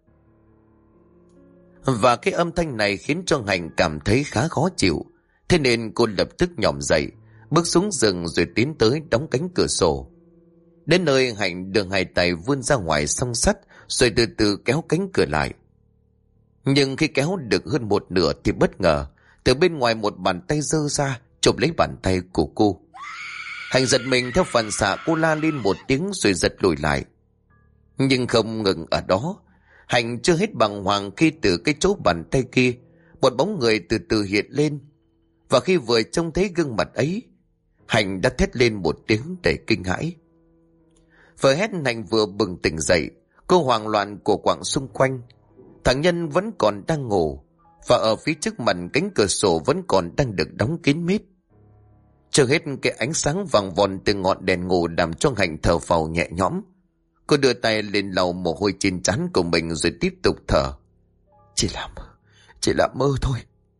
Và cái âm thanh này khiến cho Hạnh cảm thấy khá khó chịu. Thế nên cô lập tức nhỏm dậy, bước xuống giường rồi tiến tới đóng cánh cửa sổ. Đến nơi, Hạnh đưa hai tay vươn ra ngoài song sắt rồi từ từ kéo cánh cửa lại. Nhưng khi kéo được hơn một nửa thì bất ngờ từ bên ngoài một bàn tay giơ ra chụp lấy bàn tay của cô. Hạnh giật mình, theo phản xạ cô la lên một tiếng rồi giật lùi lại. Nhưng không ngừng ở đó, Hạnh chưa hết bàng hoàng khi từ cái chỗ bàn tay kia, một bóng người từ từ hiện lên. Và khi vừa trông thấy gương mặt ấy, Hạnh đã thét lên một tiếng đầy kinh hãi. Vừa hét Hạnh vừa bừng tỉnh dậy, cô hoảng loạn của quạng xung quanh. Thằng Nhân vẫn còn đang ngủ, và ở phía trước mặt cánh cửa sổ vẫn còn đang được đóng kín mít. Chưa hết cái ánh sáng vàng vòn từ ngọn đèn ngủ làm cho Hạnh thở phào nhẹ nhõm. Cô đưa tay lên lau mồ hôi trên trán của mình rồi tiếp tục thở. Chỉ là mơ thôi.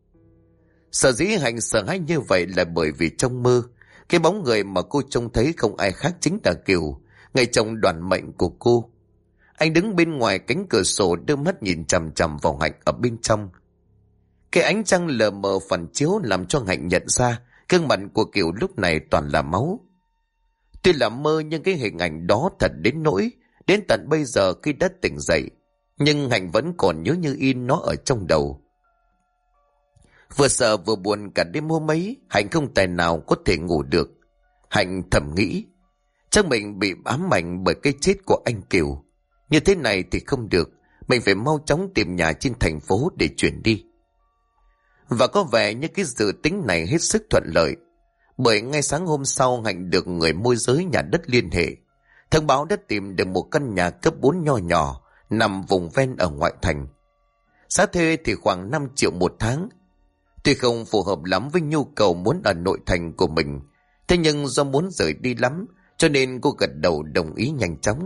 Sở dĩ Hạnh sợ hãi như vậy là bởi vì trong mơ, cái bóng người mà cô trông thấy không ai khác chính là Kiều, người chồng đoản mệnh của cô. Anh đứng bên ngoài cánh cửa sổ đưa mắt nhìn chằm chằm vào Hạnh ở bên trong. Cái ánh trăng lờ mờ phản chiếu làm cho Hạnh nhận ra gương mặt của Kiều lúc này toàn là máu. Tuy là mơ nhưng cái hình ảnh đó thật đến nỗi, đến tận bây giờ khi đã tỉnh dậy, nhưng Hạnh vẫn còn nhớ như in nó ở trong đầu. Vừa sợ vừa buồn cả đêm hôm ấy, Hạnh không tài nào có thể ngủ được. Hạnh thầm nghĩ, chắc mình bị ám ảnh bởi cái chết của anh Kiều. Như thế này thì không được, mình phải mau chóng tìm nhà trên thành phố để chuyển đi. Và có vẻ như cái dự tính này hết sức thuận lợi, bởi ngay sáng hôm sau Hạnh được người môi giới nhà đất liên hệ, thông báo đã tìm được một căn nhà cấp 4 nho nhỏ nằm vùng ven ở ngoại thành. Giá thuê thì khoảng 5 triệu một tháng. Tuy không phù hợp lắm với nhu cầu muốn ở nội thành của mình, thế nhưng do muốn rời đi lắm cho nên cô gật đầu đồng ý nhanh chóng.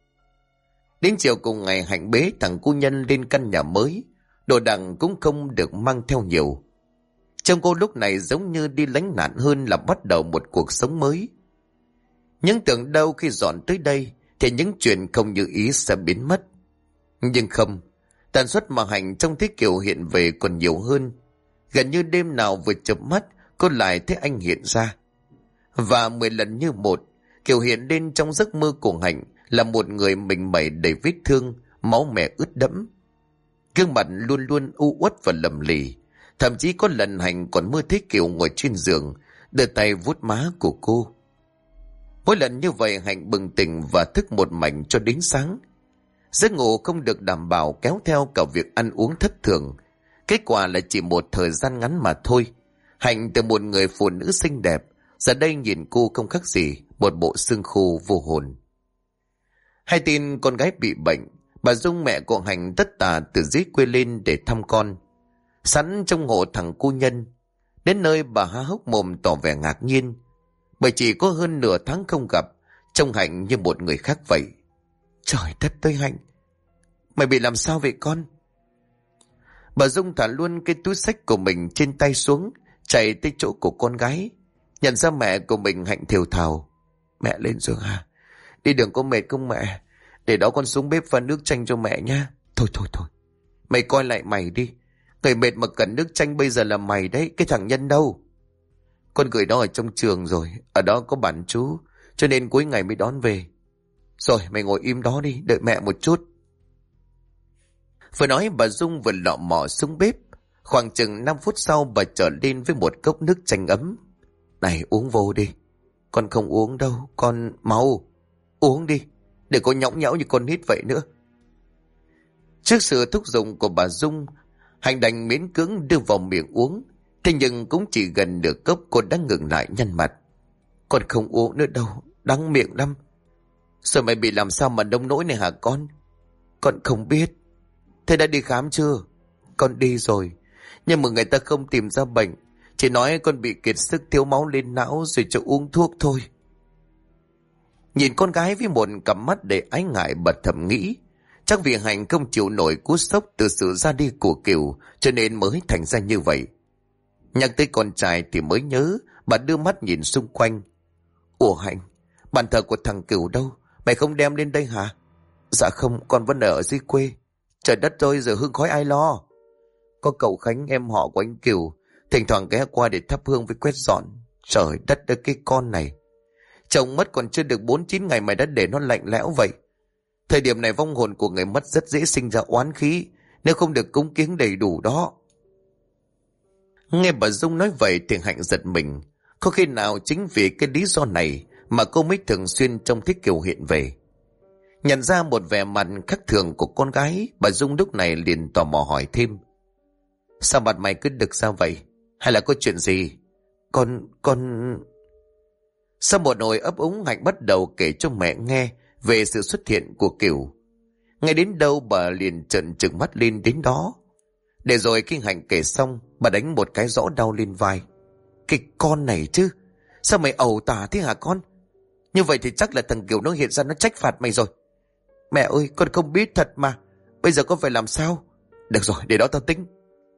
Đến chiều cùng ngày Hạnh bế thằng cu Nhân lên căn nhà mới, đồ đạc cũng không được mang theo nhiều. Trông cô lúc này giống như đi lánh nạn hơn là bắt đầu một cuộc sống mới. Nhưng tưởng đâu khi dọn tới đây thì những chuyện không như ý sẽ biến mất. Nhưng không, tần suất mà Hạnh trong thế Kiều hiện về còn nhiều hơn. Gần như đêm nào vừa chợp mắt cô lại thấy anh hiện ra. Và 10 lần như một, Kiều hiện lên trong giấc mơ của Hạnh là một người mình mẩy đầy vết thương, máu me ướt đẫm. Gương mặt luôn luôn u uất và lầm lì. Thậm chí có lần Hạnh còn mơ thấy Kiều ngồi trên giường, đưa tay vuốt má của cô. Mỗi lần như vậy Hạnh bừng tỉnh và thức một mảnh cho đến sáng. Giấc ngủ không được đảm bảo kéo theo cả việc ăn uống thất thường. Kết quả là chỉ một thời gian ngắn mà thôi. Hạnh từ một người phụ nữ xinh đẹp, giờ đây nhìn cô không khác gì một bộ xương khô vô hồn. Hay tin con gái bị bệnh, bà Dung mẹ của Hạnh tất tả từ dưới quê lên để thăm con. Sẵn trong hộ thằng cu Nhân, đến nơi bà há hốc mồm tỏ vẻ ngạc nhiên, bởi chỉ có hơn nửa tháng không gặp, trông Hạnh như một người khác vậy. Trời đất ơi Hạnh, mày bị làm sao vậy con? Bà Dung thả luôn cái túi xách của mình trên tay xuống, chạy tới chỗ của con gái. Nhận ra mẹ của mình, Hạnh thều thào. Mẹ lên giường à? Đi đường có mệt không mẹ? Để đó con xuống bếp pha nước chanh cho mẹ nha. Thôi. Mày coi lại mày đi. Người mệt mà cần nước chanh bây giờ là mày đấy, cái thằng Nhân đâu? Con gửi nó ở trong trường rồi, ở đó có bản chú, cho nên cuối ngày mới đón về. Rồi mày ngồi im đó đi, đợi mẹ một chút. Vừa nói bà Dung vừa lọ mọ xuống bếp. Khoảng chừng 5 phút sau bà trở lên với một cốc nước chanh ấm. Này uống vô đi. Con không uống đâu, con mau uống đi, để có nhõng nhẽo như con nít vậy nữa. Trước sự thúc giục của bà Dung, Hạnh đành miễn cưỡng đưa vào miệng uống. Thế nhưng cũng chỉ gần nửa cốc cô đã ngừng lại nhăn mặt. Con không uống nữa đâu, đắng miệng lắm. Rồi mày bị làm sao mà nông nỗi này hả con? Con không biết. Thế đã đi khám chưa? Con đi rồi, nhưng mà người ta không tìm ra bệnh, chỉ nói con bị kiệt sức thiếu máu lên não rồi cho uống thuốc thôi. Nhìn con gái với một cặp mắt đầy ái ngại, bà thầm nghĩ chắc vì Hạnh không chịu nổi cú sốc từ sự ra đi của Kiều cho nên mới thành ra như vậy. Nhắc tới con trai thì mới nhớ, bà đưa mắt nhìn xung quanh. Ủa Hạnh, bàn thờ của thằng Kiều đâu? Mày không đem lên đây hả? Dạ không, con vẫn ở dưới quê. Trời đất ơi, giờ hương khói ai lo? Có cậu Khánh em họ của anh Kiều thỉnh thoảng ghé qua để thắp hương với quét dọn. Trời đất ơi, cái con này, chồng mất còn chưa được 4-9 ngày mày đã để nó lạnh lẽo vậy. Thời điểm này vong hồn của người mất rất dễ sinh ra oán khí nếu không được cúng kiếng đầy đủ đó. Nghe bà Dung nói vậy thì Hạnh giật mình. Có khi nào chính vì cái lý do này mà cô mới thường xuyên trông thấy Kiều hiện về. Nhận ra một vẻ mặt khác thường của con gái, bà Dung lúc này liền tò mò hỏi thêm. Sao mặt mày cứ đực ra vậy? Hay là có chuyện gì? Con... Sau một hồi ấp úng, Hạnh bắt đầu kể cho mẹ nghe về sự xuất hiện của Kiều. Ngay đến đâu bà liền trợn trừng mắt lên đến đó. Để rồi khi Hạnh kể xong, bà đánh một cái rõ đau lên vai. Cái con này chứ, sao mày ẩu tả thế hả con? Như vậy thì chắc là thằng Kiều nó hiện ra nó trách phạt mày rồi. Mẹ ơi, con không biết thật mà. Bây giờ con phải làm sao? Được rồi, để đó tao tính.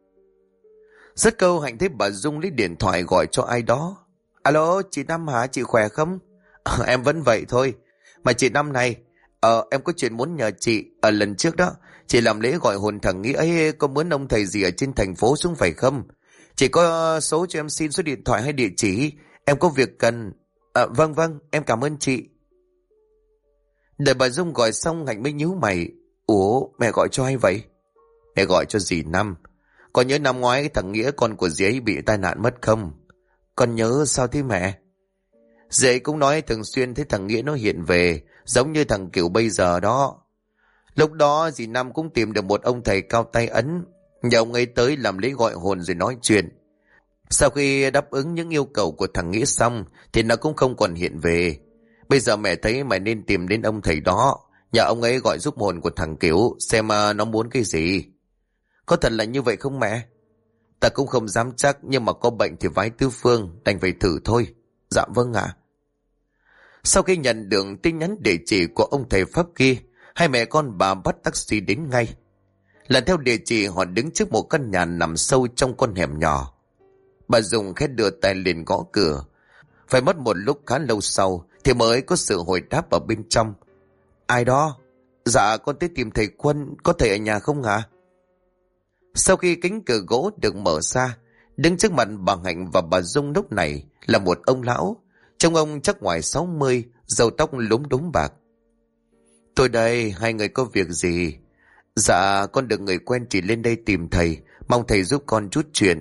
Rất câu, Hạnh thấy bà Dung lấy điện thoại gọi cho ai đó. Alo, chị Năm hả? Chị khỏe không? Em vẫn vậy thôi. Mà chị Năm này, em có chuyện muốn nhờ chị. Ở lần trước đó, chị làm lễ gọi hồn thằng Nghĩa ấy, có muốn ông thầy gì ở trên thành phố xuống phải không? Chị có số cho em xin số điện thoại hay địa chỉ. Em có việc cần. Vâng, em cảm ơn chị. Đợi bà Dung gọi xong, Hạnh mới nhíu mày. Ủa, mẹ gọi cho ai vậy? Mẹ gọi cho dì Năm. Con nhớ năm ngoái cái thằng Nghĩa con của dì ấy bị tai nạn mất không? Con nhớ, sao thế mẹ? Dì ấy cũng nói thường xuyên thấy thằng Nghĩa nó hiện về, giống như thằng Kiểu bây giờ đó. Lúc đó dì Năm cũng tìm được một ông thầy cao tay Ấn, nhờ ông ấy tới làm lễ gọi hồn rồi nói chuyện. Sau khi đáp ứng những yêu cầu của thằng Nghĩa xong thì nó cũng không còn hiện về. Bây giờ mẹ thấy mày nên tìm đến ông thầy đó, nhờ ông ấy gọi giúp hồn của thằng Kiểu xem nó muốn cái gì. Có thật là như vậy không mẹ? Ta cũng không dám chắc, nhưng mà có bệnh thì vái tứ phương, đành phải thử thôi. Dạ vâng ạ. Sau khi nhận được tin nhắn địa chỉ của ông thầy Pháp kia, hai mẹ con bà bắt taxi đến ngay. Lần theo địa chỉ, họ đứng trước một căn nhà nằm sâu trong con hẻm nhỏ. Bà Dung khẽ đưa tay lên gõ cửa. Phải mất một lúc khá lâu sau thì mới có sự hồi đáp ở bên trong. Ai đó? Dạ con tới tìm thầy Quân, có thầy ở nhà không hả? Sau khi cánh cửa gỗ được mở ra, đứng trước mặt bà Hạnh và bà Dung lúc này là một ông lão. Trông ông chắc ngoài 60, râu tóc lúm đúm bạc. Tôi đây, hai người có việc gì? Dạ con được người quen chỉ lên đây tìm thầy, mong thầy giúp con chút chuyện.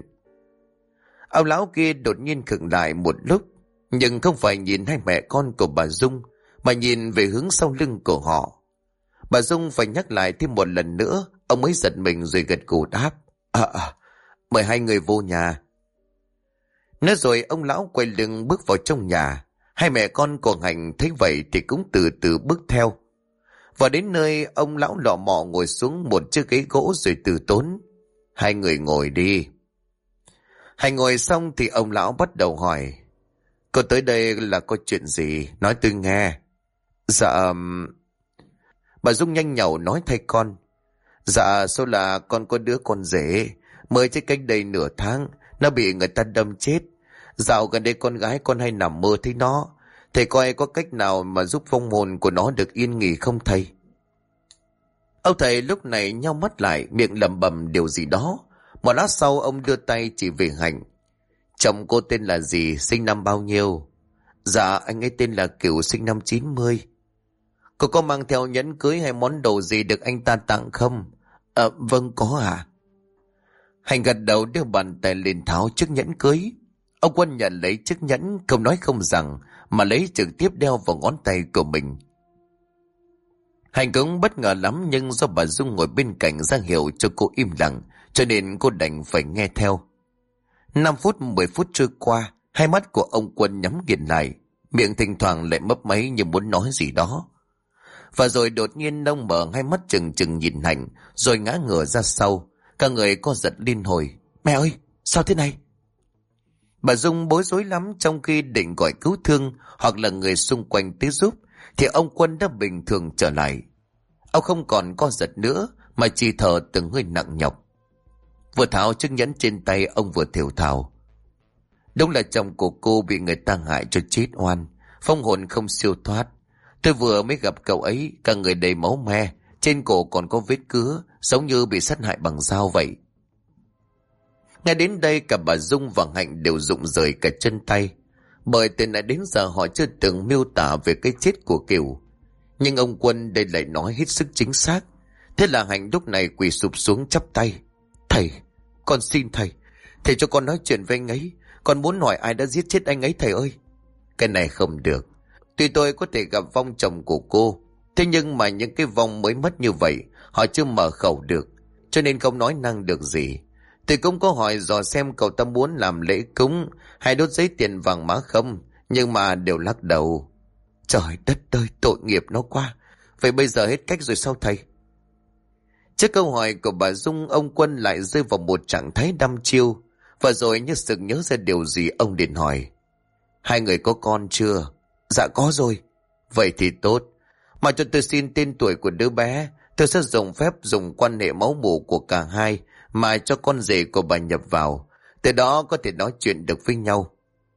Ông lão kia đột nhiên khựng lại một lúc, nhưng không phải nhìn hai mẹ con của bà Dung, mà nhìn về hướng sau lưng của họ. Bà Dung phải nhắc lại thêm một lần nữa, ông ấy giật mình rồi gật gù đáp. Mời hai người vô nhà. Nói rồi ông lão quay lưng bước vào trong nhà. Hai mẹ con của Hạnh thấy vậy thì cũng từ từ bước theo. Và đến nơi, ông lão lọ mọ ngồi xuống một chiếc ghế gỗ rồi từ tốn. Hai người ngồi đi. Hạnh ngồi xong thì ông lão bắt đầu hỏi. Cô tới đây là có chuyện gì? Nói tôi nghe. Dạ... Bà Dung nhanh nhảu nói thay con. Dạ số là con có đứa con rể, mới chết cách đây nửa tháng, nó bị người ta đâm chết. Dạo gần đây con gái con hay nằm mơ thấy nó. Thầy coi có cách nào mà giúp vong hồn của nó được yên nghỉ không thầy? Ông thầy lúc này nheo mắt lại, miệng lẩm bẩm điều gì đó. Một lát sau ông đưa tay chỉ về Hạnh. Chồng cô tên là gì, sinh năm bao nhiêu? Dạ anh ấy tên là Kiểu, sinh năm 90. Cô có mang theo nhẫn cưới hay món đồ gì được anh ta tặng không? Vâng có ạ. Hạnh gật đầu đưa bàn tay lên tháo chiếc nhẫn cưới. Ông Quân nhận lấy chiếc nhẫn, không nói không rằng, mà lấy trực tiếp đeo vào ngón tay của mình. Hạnh cũng bất ngờ lắm, nhưng do bà Dung ngồi bên cạnh ra hiệu cho cô im lặng, cho nên cô đành phải nghe theo. 5 phút 10 phút trôi qua, hai mắt của ông Quân nhắm nghiền lại, miệng thỉnh thoảng lại mấp máy như muốn nói gì đó. Và rồi đột nhiên ông mở hai mắt trừng trừng nhìn Hạnh, rồi ngã ngửa ra sau, cả người co giật liên hồi. Mẹ ơi, sao thế này? Bà Dung bối rối lắm, trong khi định gọi cứu thương hoặc là người xung quanh tới giúp, thì ông Quân đã bình thường trở lại. Ông không còn co giật nữa, mà chỉ thở từng hơi nặng nhọc. Vừa tháo chiếc nhẫn trên tay, ông vừa thều thào. Đúng là chồng của cô bị người ta hại cho chết oan, phong hồn không siêu thoát. Tôi vừa mới gặp cậu ấy, cả người đầy máu me, trên cổ còn có vết cứa, giống như bị sát hại bằng dao vậy. Ngay đến đây cả bà Dung và Hạnh đều rụng rời cả chân tay, bởi từ nãy đến giờ họ chưa từng miêu tả về cái chết của Kiều. Nhưng ông Quân đây lại nói hết sức chính xác. Thế là Hạnh lúc này quỳ sụp xuống chắp tay. Thầy, con xin thầy, thầy cho con nói chuyện với anh ấy. Con muốn hỏi ai đã giết chết anh ấy thầy ơi. Cái này không được. Tuy tôi có thể gặp vong chồng của cô, Thế nhưng mà những cái vong mới mất như vậy, họ chưa mở khẩu được, cho nên không nói năng được gì. Tôi cũng có hỏi dò xem cậu ta muốn làm lễ cúng hay đốt giấy tiền vàng mã không, nhưng mà đều lắc đầu. Trời đất ơi, tội nghiệp nó quá. Vậy bây giờ hết cách rồi sao thầy? Trước câu hỏi của bà Dung, ông Quân lại rơi vào một trạng thái đăm chiêu. Và rồi như sực nhớ ra điều gì, ông liền hỏi. Hai người có con chưa? Dạ có rồi. Vậy thì tốt. Mà cho tôi xin tên tuổi của đứa bé. Tôi sẽ dùng phép dùng quan hệ máu mủ của cả hai mà cho con rể của bà nhập vào. Từ đó có thể nói chuyện được với nhau.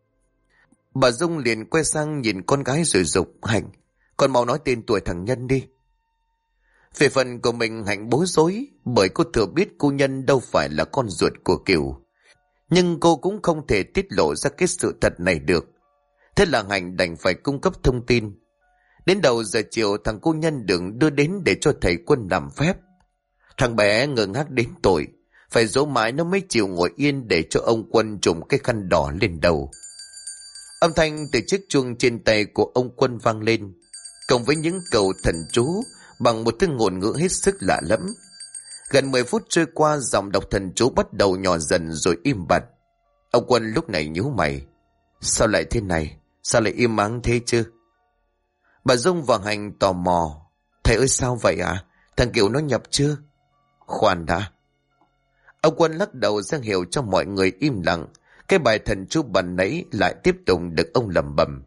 Bà Dung liền quay sang nhìn con gái rồi giục. Hạnh, con mau nói tên tuổi thằng Nhân đi. Về phần của mình, Hạnh bối rối, bởi cô thừa biết cô Nhân đâu phải là con ruột của Kiều. Nhưng cô cũng không thể tiết lộ ra cái sự thật này được. Thế là Hạnh đành phải cung cấp thông tin. Đến đầu giờ chiều, thằng cô Nhân được đưa đến để cho thầy Quân làm phép. Thằng bé ngơ ngác đến tội, phải dỗ mãi nó mới chịu ngồi yên để cho ông Quân trùm cái khăn đỏ lên đầu. Âm thanh từ chiếc chuông trên tay của ông Quân vang lên, cộng với những câu thần chú bằng một thứ ngôn ngữ hết sức lạ lẫm. Gần 10 phút trôi qua, dòng đọc thần chú bắt đầu nhỏ dần rồi im bặt. Ông Quân lúc này nhíu mày. Sao lại thế này? Sao lại im ắng thế chứ? Bà Dung và Hạnh tò mò. Thầy ơi, sao vậy ạ? Thằng Kiều nó nhập chưa? Khoan đã. Ông Quân lắc đầu ra hiệu cho mọi người im lặng. Cái bài thần chú ban nãy lại tiếp tục được ông lẩm bẩm.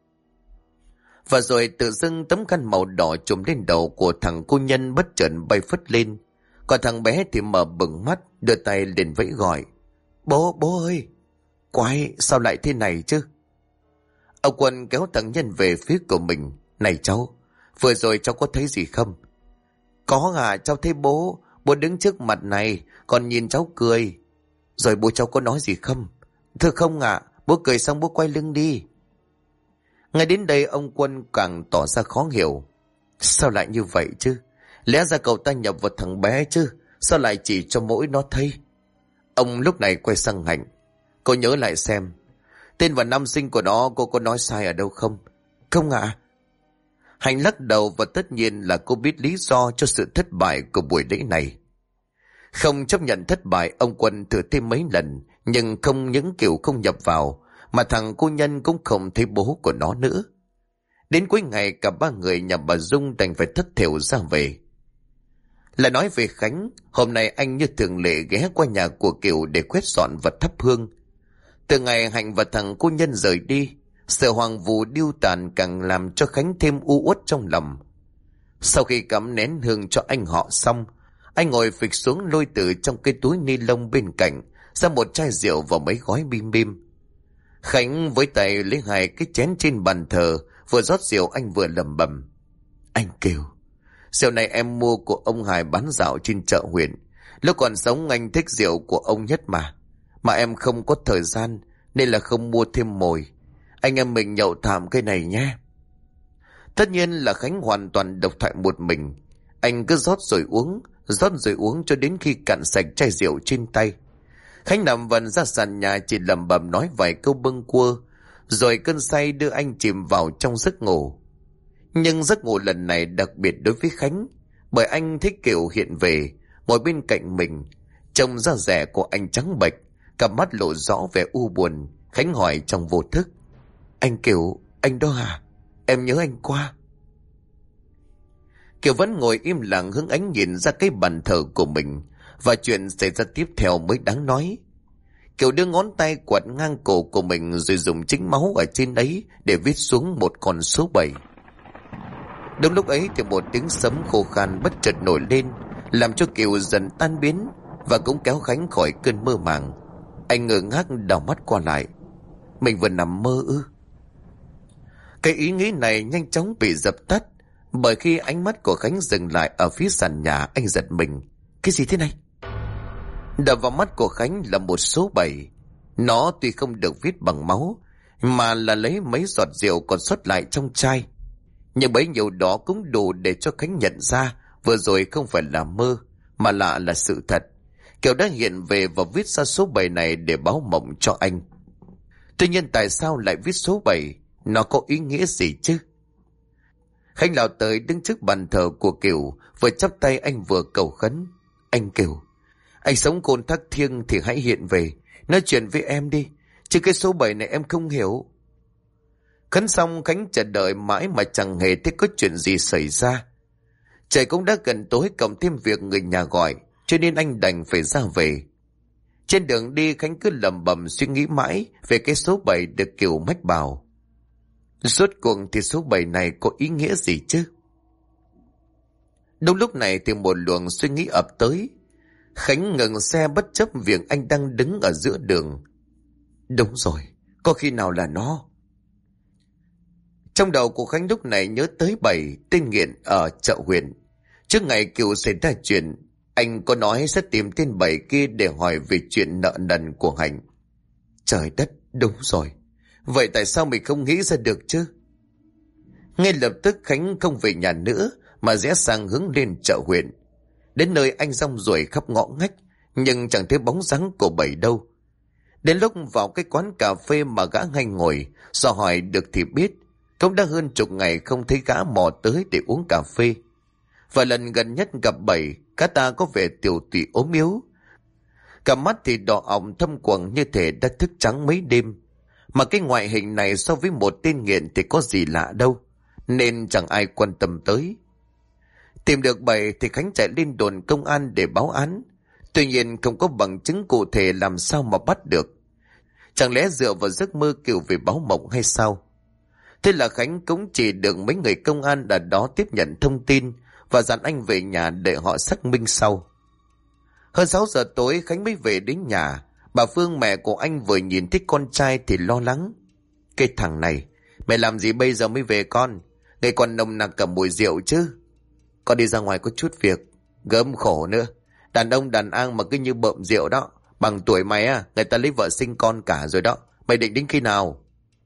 Và rồi tự dưng tấm khăn màu đỏ trùm lên đầu của thằng cô Nhân bất chợt bay phất lên. Còn thằng bé thì mở bừng mắt, đưa tay lên vẫy gọi. Bố ơi! Quái, sao lại thế này chứ? Ông Quân kéo thằng Nhân về phía của mình. Này cháu, vừa rồi cháu có thấy gì không? Có à, cháu thấy bố đứng trước mặt này, còn nhìn cháu cười. Rồi bố cháu có nói gì không? Thưa không ạ, bố cười xong bố quay lưng đi. Ngay đến đây ông Quân càng tỏ ra khó hiểu. Sao lại như vậy chứ? Lẽ ra cậu ta nhập vào thằng bé chứ, sao lại chỉ cho mỗi nó thấy? Ông lúc này quay sang Hạnh. Cô nhớ lại xem, tên và năm sinh của nó cô có nói sai ở đâu không? Không ạ. Hạnh lắc đầu, và tất nhiên là cô biết lý do cho sự thất bại của buổi lễ này. Không chấp nhận thất bại, ông Quân thử thêm mấy lần, nhưng không những kiểu không nhập vào, mà thằng cô Nhân cũng không thấy bố của nó nữa. Đến cuối ngày, cả ba người nhà bà Dung đành phải thất thểu ra về. Lại nói về Khánh, hôm nay anh như thường lệ ghé qua nhà của Kiều để quét dọn và thắp hương. Từ ngày Hạnh và thằng cô Nhân rời đi, sự hoang vu điêu tàn càng làm cho Khánh thêm u uất trong lòng. Sau khi cắm nén hương cho anh họ xong, anh ngồi phịch xuống lôi từ trong cái túi ni lông bên cạnh ra một chai rượu và mấy gói bim bim. Khánh với tay lấy hai cái chén trên bàn thờ, vừa rót rượu anh vừa lẩm bẩm. Anh Kiều, rượu này em mua của ông Hải bán dạo trên chợ huyện. Lúc còn sống anh thích rượu của ông nhất mà em không có thời gian nên là không mua thêm mồi. Anh em mình nhậu thảm cái này nhé. Tất nhiên là Khánh hoàn toàn độc thoại một mình. Anh cứ rót rồi uống cho đến khi cạn sạch chai rượu trên tay. Khánh nằm vần ra sàn nhà chỉ lẩm bẩm nói vài câu bâng quơ, rồi cơn say đưa anh chìm vào trong giấc ngủ. Nhưng giấc ngủ lần này đặc biệt đối với Khánh, bởi anh thấy Kiều hiện về, ngồi bên cạnh mình. Trông da rẻ của anh trắng bệch, cặp mắt lộ rõ vẻ u buồn. Khánh hỏi trong vô thức. Anh Kiều, anh đó à? Em nhớ anh quá. Kiều vẫn ngồi im lặng hướng ánh nhìn ra cái bàn thờ của mình, và chuyện xảy ra tiếp theo mới đáng nói. Kiều đưa ngón tay quạt ngang cổ của mình rồi dùng chính máu ở trên ấy để viết xuống một con số 7. Đúng lúc ấy thì một tiếng sấm khô khan bất chợt nổi lên, làm cho Kiều dần tan biến và cũng kéo Khánh khỏi cơn mơ màng. Anh ngơ ngác đảo mắt qua lại. Mình vừa nằm mơ ư? Cái ý nghĩ này nhanh chóng bị dập tắt, bởi khi ánh mắt của Khánh dừng lại ở phía sàn nhà, anh giật mình. Cái gì thế này? Đập vào mắt của Khánh là một số 7. Nó tuy không được viết bằng máu, mà là lấy mấy giọt rượu còn sót lại trong chai. Nhưng bấy nhiêu đó cũng đủ để cho Khánh nhận ra vừa rồi không phải là mơ, mà là sự thật. Kiều đã hiện về và viết ra số 7 này để báo mộng cho anh. Tuy nhiên tại sao lại viết số 7? Nó có ý nghĩa gì chứ? Khánh lao tới đứng trước bàn thờ của Kiều, vừa chắp tay anh vừa cầu khấn. Anh Kiều, anh sống côn thác thiêng thì hãy hiện về, nói chuyện với em đi, chứ cái số 7 này em không hiểu. Khấn xong Khánh chờ đợi mãi mà chẳng hề thấy có chuyện gì xảy ra. Trời cũng đã gần tối, cộng thêm việc người nhà gọi, cho nên anh đành phải ra về. Trên đường đi Khánh cứ lẩm bẩm suy nghĩ mãi về cái số 7 được Kiều mách bảo. Rốt cuộc thì số 7 này có ý nghĩa gì chứ? Đúng lúc này thì một luồng suy nghĩ ập tới. Khánh ngừng xe bất chấp việc anh đang đứng ở giữa đường. Đúng rồi, có khi nào là nó? Trong đầu của Khánh lúc này nhớ tới 7 tên nghiện ở chợ huyện. Trước ngày Kiều xảy ra chuyện, anh có nói sẽ tìm tên 7 kia để hỏi về chuyện nợ nần của Hạnh. Trời đất, đúng rồi. Vậy tại sao mình không nghĩ ra được chứ? Ngay lập tức Khánh không về nhà nữa mà rẽ sang hướng lên chợ huyện. Đến nơi anh rong ruổi khắp ngõ ngách, nhưng chẳng thấy bóng dáng của 7 đâu. Đến lúc vào cái quán cà phê mà gã hay ngồi, dò hỏi được thì biết cũng đã hơn chục ngày không thấy gã mò tới để uống cà phê. Và lần gần nhất gặp 7, gã ta có vẻ tiểu tụy ốm yếu. Cả mắt thì đỏ ỏng thâm quầng như thể đã thức trắng mấy đêm. Mà cái ngoại hình này so với một tên nghiện thì có gì lạ đâu, nên chẳng ai quan tâm tới. Tìm được 7 thì Khánh chạy lên đồn công an để báo án. Tuy nhiên không có bằng chứng cụ thể làm sao mà bắt được. Chẳng lẽ dựa vào giấc mơ Kiều về báo mộng hay sao? Thế là Khánh cũng chỉ được mấy người công an ở đó tiếp nhận thông tin và dặn anh về nhà để họ xác minh sau. Hơn 6 giờ tối Khánh mới về đến nhà. Bà Phương, mẹ của anh, vừa nhìn thấy con trai thì lo lắng. Cái thằng này, mày làm gì bây giờ mới về con? Ngày còn nồng nặc cả mùi rượu chứ. Con đi ra ngoài có chút việc. Gớm khổ nữa. Đàn ông đàn an mà cứ như bợm rượu đó. Bằng tuổi mày á, người ta lấy vợ sinh con cả rồi đó. Mày định đến khi nào?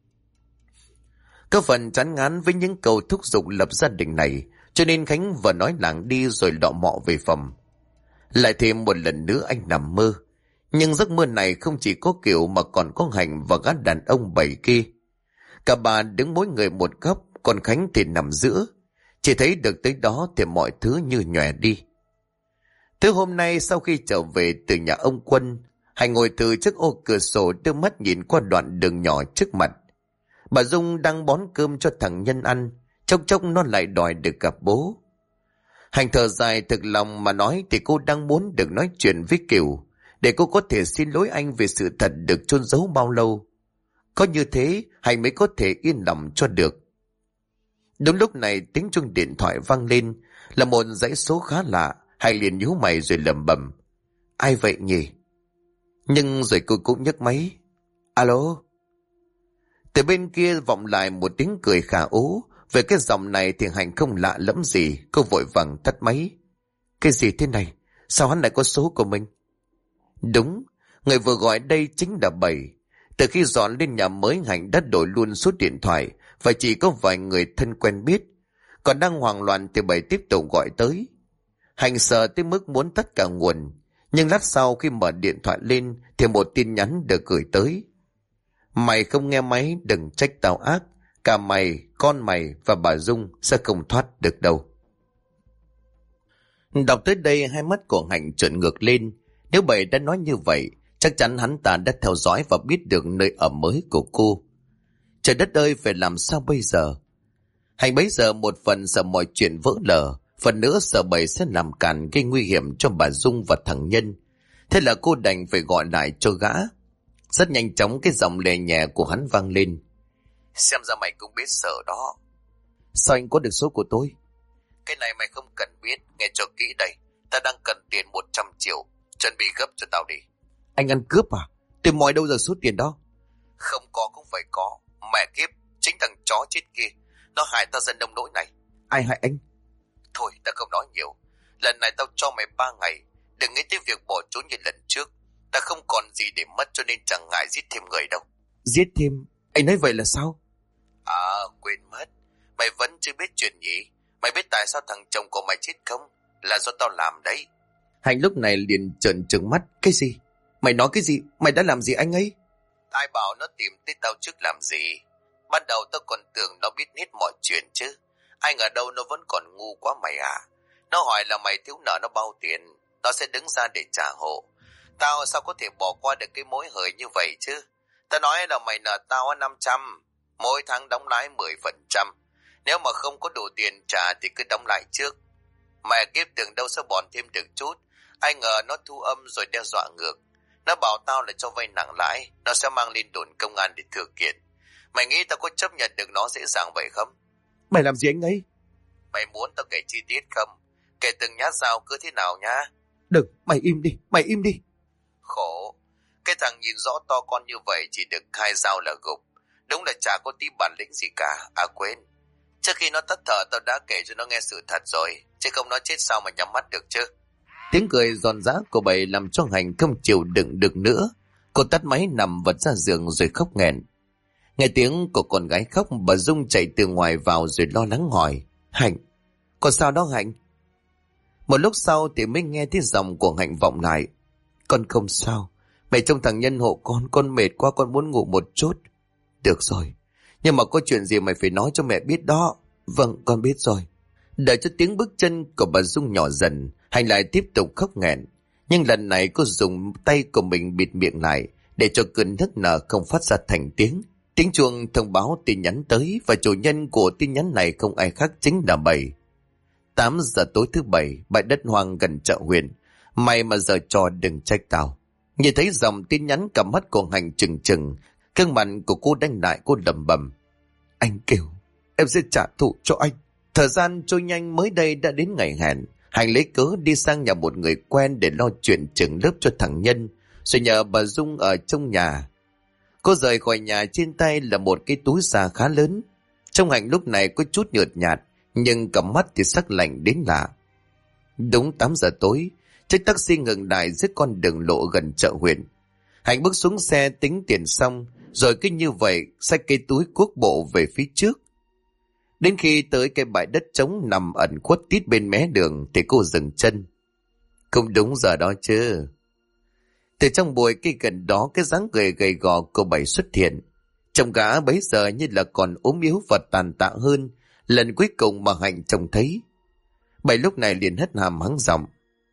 Có phần chán ngán với những câu thúc giục lập gia đình này, cho nên Khánh vừa nói lảng đi rồi lọ mọ về phòng. Lại thêm một lần nữa anh nằm mơ. Nhưng giấc mơ này không chỉ có Kiều mà còn có Hạnh và gã đàn ông 7 kia. Cả bà đứng mỗi người một góc, còn Khánh thì nằm giữa. Chỉ thấy được tới đó thì mọi thứ như nhòe đi. Thứ hôm nay sau khi trở về từ nhà ông Quân, Hạnh ngồi từ trước ô cửa sổ đưa mắt nhìn qua đoạn đường nhỏ trước mặt. Bà Dung đang bón cơm cho thằng Nhân ăn, chốc chốc nó lại đòi được gặp bố. Hạnh thở dài thực lòng mà nói thì cô đang muốn được nói chuyện với Kiều, để cô có thể xin lỗi anh về sự thật được chôn giấu bao lâu. Có như thế Hạnh mới có thể yên lòng cho được. Đúng lúc này tiếng chuông điện thoại vang lên, là một dãy số khá lạ. Hạnh liền nhíu mày rồi lẩm bẩm, ai vậy nhỉ? Nhưng rồi cô cũng nhấc máy. Alo? Từ bên kia vọng lại một tiếng cười khà ố. Về cái giọng này thì Hạnh không lạ lẫm gì. Cô vội vàng tắt máy. Cái gì thế này? Sao hắn lại có số của mình? Đúng, người vừa gọi đây chính là 7. Từ khi dọn lên nhà mới, Hạnh đã đổi luôn số điện thoại và chỉ có vài người thân quen biết. Còn đang hoảng loạn thì 7 tiếp tục gọi tới. Hạnh sợ tới mức muốn tắt cả nguồn. Nhưng lát sau khi mở điện thoại lên thì một tin nhắn được gửi tới. Mày không nghe máy đừng trách tao ác. Cả mày, con mày và bà Dung sẽ không thoát được đâu. Đọc tới đây hai mắt của Hạnh trợn ngược lên. Nếu 7 đã nói như vậy, chắc chắn hắn ta đã theo dõi và biết được nơi ở mới của cô. Trời đất ơi, phải làm sao bây giờ? Hạnh bấy giờ một phần sợ mọi chuyện vỡ lở, phần nữa sợ 7 sẽ làm cản gây nguy hiểm cho bà Dung và thằng Nhân. Thế là cô đành phải gọi lại cho gã. Rất nhanh chóng cái giọng lè nhẹ của hắn vang lên. Xem ra mày cũng biết sợ đó. Sao anh có được số của tôi? Cái này mày không cần biết, nghe cho kỹ đây. Ta đang cần tiền 100 triệu, chuẩn bị gấp cho tao đi. Anh ăn cướp à? Tôi moi đâu ra số tiền đó? Không có cũng phải có. Mẹ kiếp, chính thằng chó chết kia, nó hại tao dân nông nỗi này. Ai hại anh? Thôi, ta không nói nhiều. Lần này tao cho mày 3 ngày. Đừng nghĩ tới việc bỏ trốn như lần trước. Ta không còn gì để mất cho nên chẳng ngại giết thêm người đâu. Giết thêm? Anh nói vậy là sao? À, quên mất. Mày vẫn chưa biết chuyện nhỉ? Mày biết tại sao thằng chồng của mày chết không? Là do tao làm đấy. Hạnh lúc này liền trợn trừng mắt. Cái gì? Mày nói cái gì? Mày đã làm gì anh ấy? Ai bảo nó tìm tới tao trước làm gì? Ban đầu tao còn tưởng nó biết hết mọi chuyện chứ. Anh ở đâu nó vẫn còn ngu quá mày à. Nó hỏi là mày thiếu nợ nó bao tiền, nó sẽ đứng ra để trả hộ. Tao sao có thể bỏ qua được cái mối hời như vậy chứ. Tao nói là mày nợ tao 500, mỗi tháng đóng lãi 10%. Nếu mà không có đủ tiền trả thì cứ đóng lại trước. Mẹ kiếp tưởng đâu sẽ bòn thêm được chút. Ai ngờ nó thu âm rồi đe dọa ngược. Nó bảo tao là cho vay nặng lãi, nó sẽ mang lên đồn công an để thừa kiện. Mày nghĩ tao có chấp nhận được nó dễ dàng vậy không? Mày làm gì anh ấy? Mày muốn tao kể chi tiết không? Kể từng nhát dao cứ thế nào nhá? Đừng, mày im đi. Khổ. Cái thằng nhìn rõ to con như vậy chỉ được 2 dao là gục. Đúng là chả có tí bản lĩnh gì cả. À quên. Trước khi nó tắt thở tao đã kể cho nó nghe sự thật rồi. Chứ không nó chết sao mà nhắm mắt được chứ. Tiếng cười giòn giã của Bảy làm cho Hạnh không chịu đựng được nữa. Cô tắt máy nằm vật ra giường rồi khóc nghẹn. Nghe tiếng của con gái khóc, bà Dung chạy từ ngoài vào rồi lo lắng hỏi. Hạnh, con sao đó Hạnh? Một lúc sau thì mới nghe tiếng giọng của Hạnh vọng lại. Con không sao. Mẹ trông thằng Nhân hộ con mệt quá, con muốn ngủ một chút. Được rồi, nhưng mà có chuyện gì mày phải nói cho mẹ biết đó. Vâng, con biết rồi. Đợi cho tiếng bước chân của bà Dung nhỏ dần, Hạnh lại tiếp tục khóc nghẹn. Nhưng lần này cô dùng tay của mình bịt miệng lại để cho cơn nức nở không phát ra thành tiếng. Tiếng chuông thông báo tin nhắn tới và chủ nhân của tin nhắn này không ai khác chính là Bảy. 8 giờ tối thứ Bảy, bãi đất hoang gần chợ huyện. Mày mà giờ trò đừng trách tao. Nhìn thấy dòng tin nhắn, cầm mắt của Hạnh trừng trừng, gương mặt của cô đánh lại, cô lẩm bẩm. Anh kêu, em sẽ trả thù cho anh. Thời gian trôi nhanh, mới đây đã đến ngày hẹn. Hạnh lấy cớ đi sang nhà một người quen để lo chuyện trường lớp cho thằng Nhân, rồi nhờ bà Dung ở trong nhà. Cô rời khỏi nhà, trên tay là một cái túi da khá lớn. Trong Hạnh lúc này có chút nhợt nhạt, nhưng cặp mắt thì sắc lạnh đến lạ. Đúng 8 giờ tối, chiếc taxi ngừng lại dưới con đường lộ gần chợ huyện. Hạnh bước xuống xe tính tiền xong, rồi cứ như vậy xách cây túi cuốc bộ về phía trước. Đến khi tới cái bãi đất trống nằm ẩn khuất tít bên mé đường thì cô dừng chân. Không đúng giờ đó chứ. Từ trong bụi cây gần đó, cái dáng gầy gầy gò cô Bảy xuất hiện. Trông gã bấy giờ như là còn ốm yếu và tàn tạ hơn lần cuối cùng mà Hạnh trông thấy. Bảy lúc này liền hất hàm hắng giọng.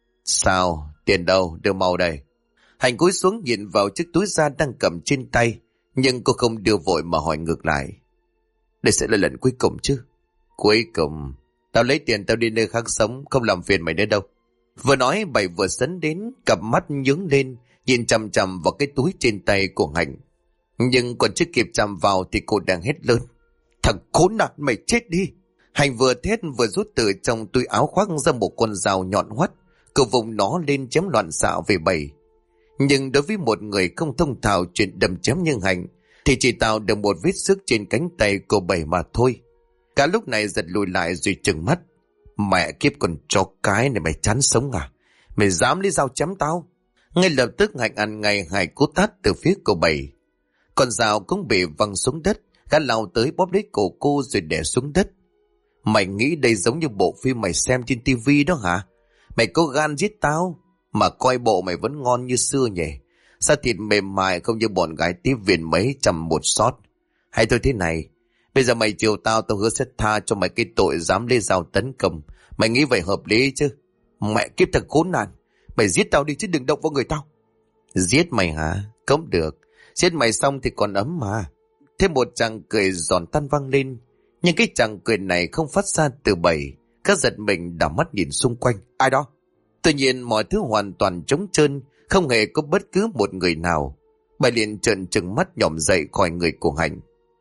Sao? Tiền đâu? Đưa mau đây. Hạnh cúi xuống nhìn vào chiếc túi da đang cầm trên tay, nhưng cô không đưa vội mà hỏi ngược lại. Đây sẽ là lần cuối cùng chứ? Cuối cùng? Tao lấy tiền tao đi nơi khác sống, không làm phiền mày nữa đâu. Vừa nói Bảy vừa sấn đến, cặp mắt nhướng lên, nhìn chằm chằm vào cái túi trên tay của Hạnh. Nhưng còn chưa kịp chạm vào thì cô đang hét lớn. Thằng khốn nạn, mày chết đi! Hạnh vừa thét vừa rút từ trong túi áo khoác ra một con dao nhọn hoắt. Cô vùng nó lên chém loạn xạ về Bảy. Nhưng đối với một người không thông thạo chuyện đâm chém như Hạnh thì chỉ tạo được một vết xước trên cánh tay của Bảy mà thôi. Cả lúc này giật lùi lại rồi trừng mắt. Mẹ kiếp, con chó cái này mày chán sống à? Mày dám lấy dao chém tao? Ngay lập tức Hạnh ăn ngay 2 cú tát từ phía của Bảy. Con dao cũng bị văng xuống đất. Gã lao tới bóp lấy cổ cô rồi đè xuống đất. Mày nghĩ đây giống như bộ phim mày xem trên tivi đó hả? Mày có gan giết tao? Mà coi bộ mày vẫn ngon như xưa nhỉ? Sao thịt mềm mại không như bọn gái tiếp viên mấy trăm một shot? Hay thôi thế này, bây giờ mày chiều tao hứa sẽ tha cho mày cái tội dám lấy dao tấn công. Mày nghĩ vậy hợp lý chứ? Mẹ kiếp thằng khốn nạn, mày giết tao đi chứ đừng động vào người tao. Giết mày hả? Không được. Giết mày xong thì còn ấm mà. Thêm một chàng cười giòn tan vang lên. Nhưng cái chàng cười này không phát ra từ Bảy. Các giật mình đảo mắt nhìn xung quanh. Ai đó? Tuy nhiên mọi thứ hoàn toàn trống trơn, không hề có bất cứ một người nào. Bảy liền trợn trừng mắt nhỏm dậy khỏi người của Hạnh.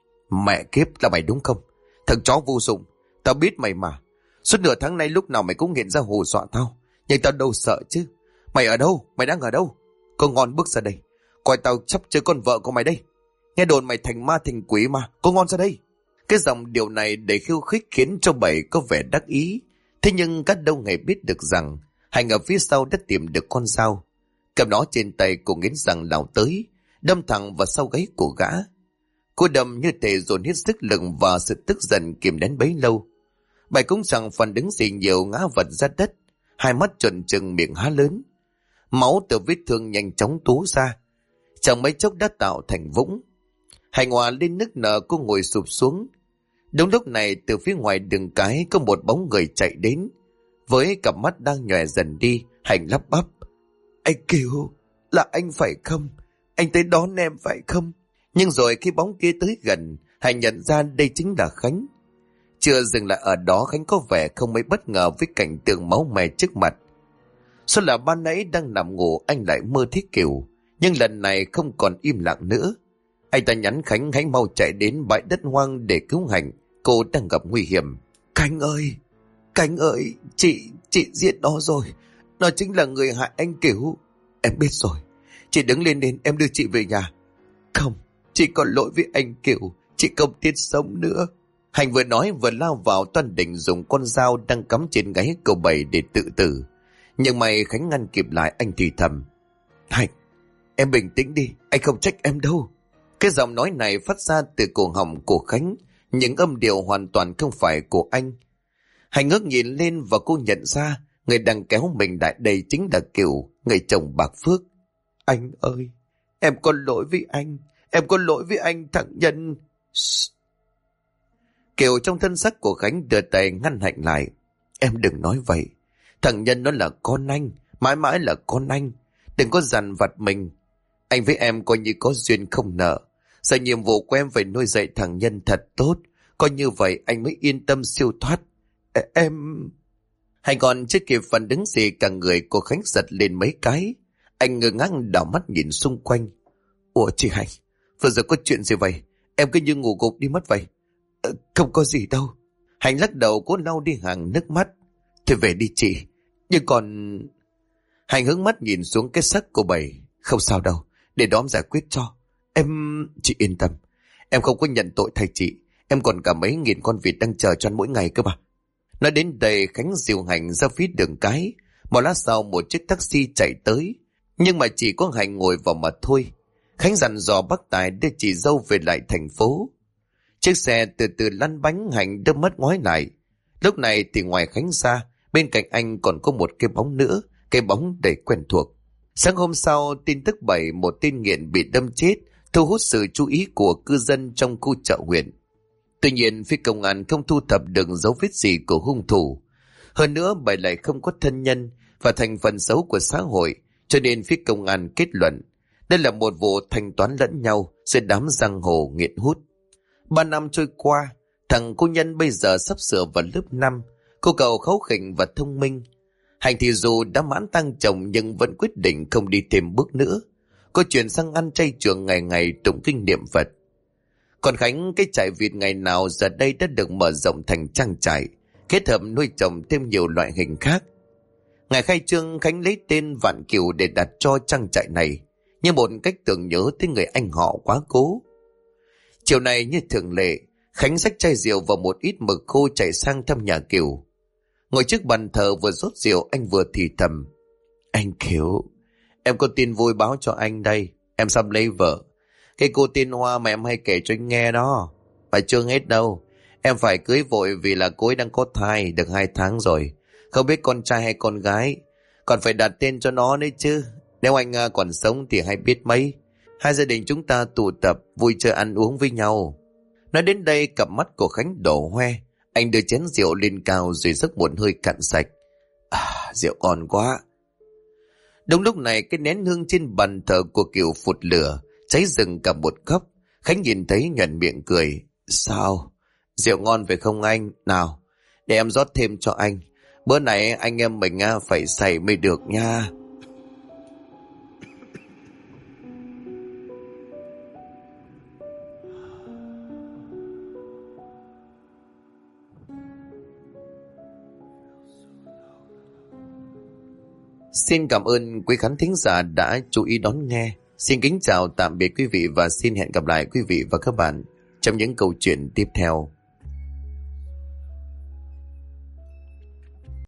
Mẹ kiếp, là mày đúng không? Thằng chó vô dụng, tao biết mày mà. Suốt nửa tháng nay lúc nào mày cũng hiện ra hù dọa tao. Nhưng tao đâu sợ chứ. Mày ở đâu? Mày đang ở đâu? Con ngon bước ra đây. Coi tao chấp chơi con vợ của mày đây. Nghe đồn mày thành ma thành quỷ mà. Con ngon ra đây. Cái dòng điều này để khiêu khích khiến cho Bảy có vẻ đắc ý. Thế nhưng các đâu hề biết được rằng Hạnh ở phía sau đã tìm được con dao. Cầm nó trên tay, cô nghiến răng lao tới, đâm thẳng vào sau gáy của gã. Cô đâm như thể dồn hết sức lực và sự tức giận kìm nén bấy lâu. Bảy cũng chẳng phản ứng gì nhiều, ngã vật ra đất, hai mắt trợn trừng, miệng há lớn. Máu từ vết thương nhanh chóng túa ra, chẳng mấy chốc đã tạo thành vũng. Hạnh hòa lên nức nở, cô ngồi sụp xuống. Đúng lúc này từ phía ngoài đường cái có một bóng người chạy đến. Với cặp mắt đang nhòe dần đi, Hạnh lắp bắp: Anh Kiều, là anh phải không? Anh tới đón em phải không? Nhưng rồi khi bóng kia tới gần, Hạnh nhận ra đây chính là Khánh. Chưa dừng lại ở đó, Khánh có vẻ không mấy bất ngờ với cảnh tượng máu me trước mặt. Số là ban nãy đang nằm ngủ anh lại mơ thấy Kiều, nhưng lần này không còn im lặng nữa. Anh ta nhắn Khánh hãy mau chạy đến bãi đất hoang để cứu Hạnh, cô đang gặp nguy hiểm. Khánh ơi, chị giết nó rồi. Nó chính là người hại anh Kiều. Em biết rồi, chị đứng lên đến em đưa chị về nhà. Không, chị còn lỗi với anh Kiều, chị không tiết sống nữa. Hạnh vừa nói vừa lao vào toan định dùng con dao đang cắm trên gáy cậu Bảy để tự tử. Nhưng may Khánh ngăn kịp lại, anh thì thầm: Hạnh, em bình tĩnh đi, anh không trách em đâu. Cái giọng nói này phát ra từ cổ họng của Khánh, những âm điệu hoàn toàn không phải của anh. Hạnh ngước nhìn lên và cô nhận ra người đang kéo mình lại đây chính là Kiều, người chồng bạc phước. Anh ơi, em có lỗi với anh, em có lỗi với anh thằng Nhân. Kiều trong thân xác của Khánh đưa tay ngăn Hạnh lại. Em đừng nói vậy, thằng Nhân nó là con anh, mãi mãi là con anh. Đừng có dằn vặt mình. Anh với em coi như có duyên không nợ. Giờ nhiệm vụ của em phải nuôi dạy thằng Nhân thật tốt. Coi như vậy anh mới yên tâm siêu thoát. Em... Hay còn chưa kịp phản ứng gì, cả người của Khánh giật lên mấy cái. Anh ngơ ngác đảo mắt nhìn xung quanh. Ủa chị Hạnh, vừa giờ có chuyện gì vậy? Em cứ như ngủ gục đi mất vậy. Không có gì đâu. Hạnh lắc đầu, cố lau đi hàng nước mắt. Thôi về đi chị. Nhưng còn... Hạnh hướng mắt nhìn xuống cái xác của Bảy. Không sao đâu, để đó em giải quyết cho. Chị yên tâm, em không có nhận tội thay chị. Em còn cả mấy nghìn con vịt đang chờ cho ăn mỗi ngày cơ mà. Nói đến đây, Khánh dìu Hạnh ra phía đường cái. Một lát sau một chiếc taxi chạy tới, nhưng mà chỉ có Hạnh ngồi vào mà thôi. Khánh dặn dò bác Tài đưa chị dâu về lại thành phố. Chiếc xe từ từ lăn bánh, Hạnh đưa mắt ngoái lại. Lúc này thì ngoài Khánh ra, bên cạnh anh còn có một cái bóng nữa, cái bóng đầy quen thuộc. Sáng hôm sau, tin tức Bảy, một tên nghiện bị đâm chết, thu hút sự chú ý của cư dân trong khu chợ huyện. Tuy nhiên, phía công an không thu thập được dấu vết gì của hung thủ. Hơn nữa, Bảy lại không có thân nhân và thành phần xấu của xã hội, cho nên phía công an kết luận đây là một vụ thanh toán lẫn nhau giữa đám giang hồ nghiện hút. 3 năm trôi qua, thằng cô Nhân bây giờ sắp sửa vào lớp 5. Cô cậu kháu khỉnh và thông minh. Hạnh thì dù đã mãn tăng chồng nhưng vẫn quyết định không đi thêm bước nữa. Cô chuyển sang ăn chay trường, ngày ngày tụng kinh niệm Phật. Còn Khánh, cái trại vịt ngày nào giờ đây đã được mở rộng thành trang trại, kết hợp nuôi trồng thêm nhiều loại hình khác. Ngày khai trương, Khánh lấy tên Vạn Kiều để đặt cho trang trại này, như một cách tưởng nhớ tới người anh họ quá cố. Chiều này như thường lệ, Khánh xách chai rượu và một ít mực khô chạy sang thăm nhà Kiều. Ngồi trước bàn thờ vừa rót rượu, anh vừa thì thầm: Anh Kiều, em có tin vui báo cho anh đây. Em sắp lấy vợ. Cái cô tên Hoa mà em hay kể cho anh nghe đó. Phải chưa hết đâu. Em phải cưới vội vì là cô ấy đang có thai được 2 tháng rồi. Không biết con trai hay con gái. Còn phải đặt tên cho nó đấy chứ. Nếu anh còn sống thì hay biết mấy. Hai gia đình chúng ta tụ tập vui chơi ăn uống với nhau. Nói đến đây, cặp mắt của Khánh đổ hoe. Anh đưa chén rượu lên cao rồi giấc một hơi cạn sạch. Rượu ngon quá. Đúng lúc này, cái nén hương trên bàn thờ của Kiều phụt lửa, cháy rừng cả một góc. Khánh nhìn thấy nhoẻn miệng cười. Sao? Rượu ngon phải không anh? Nào, để em rót thêm cho anh. Bữa này anh em mình phải say mới được nha. Xin cảm ơn quý khán thính giả đã chú ý đón nghe. Xin kính chào tạm biệt quý vị và xin hẹn gặp lại quý vị và các bạn trong những câu chuyện tiếp theo.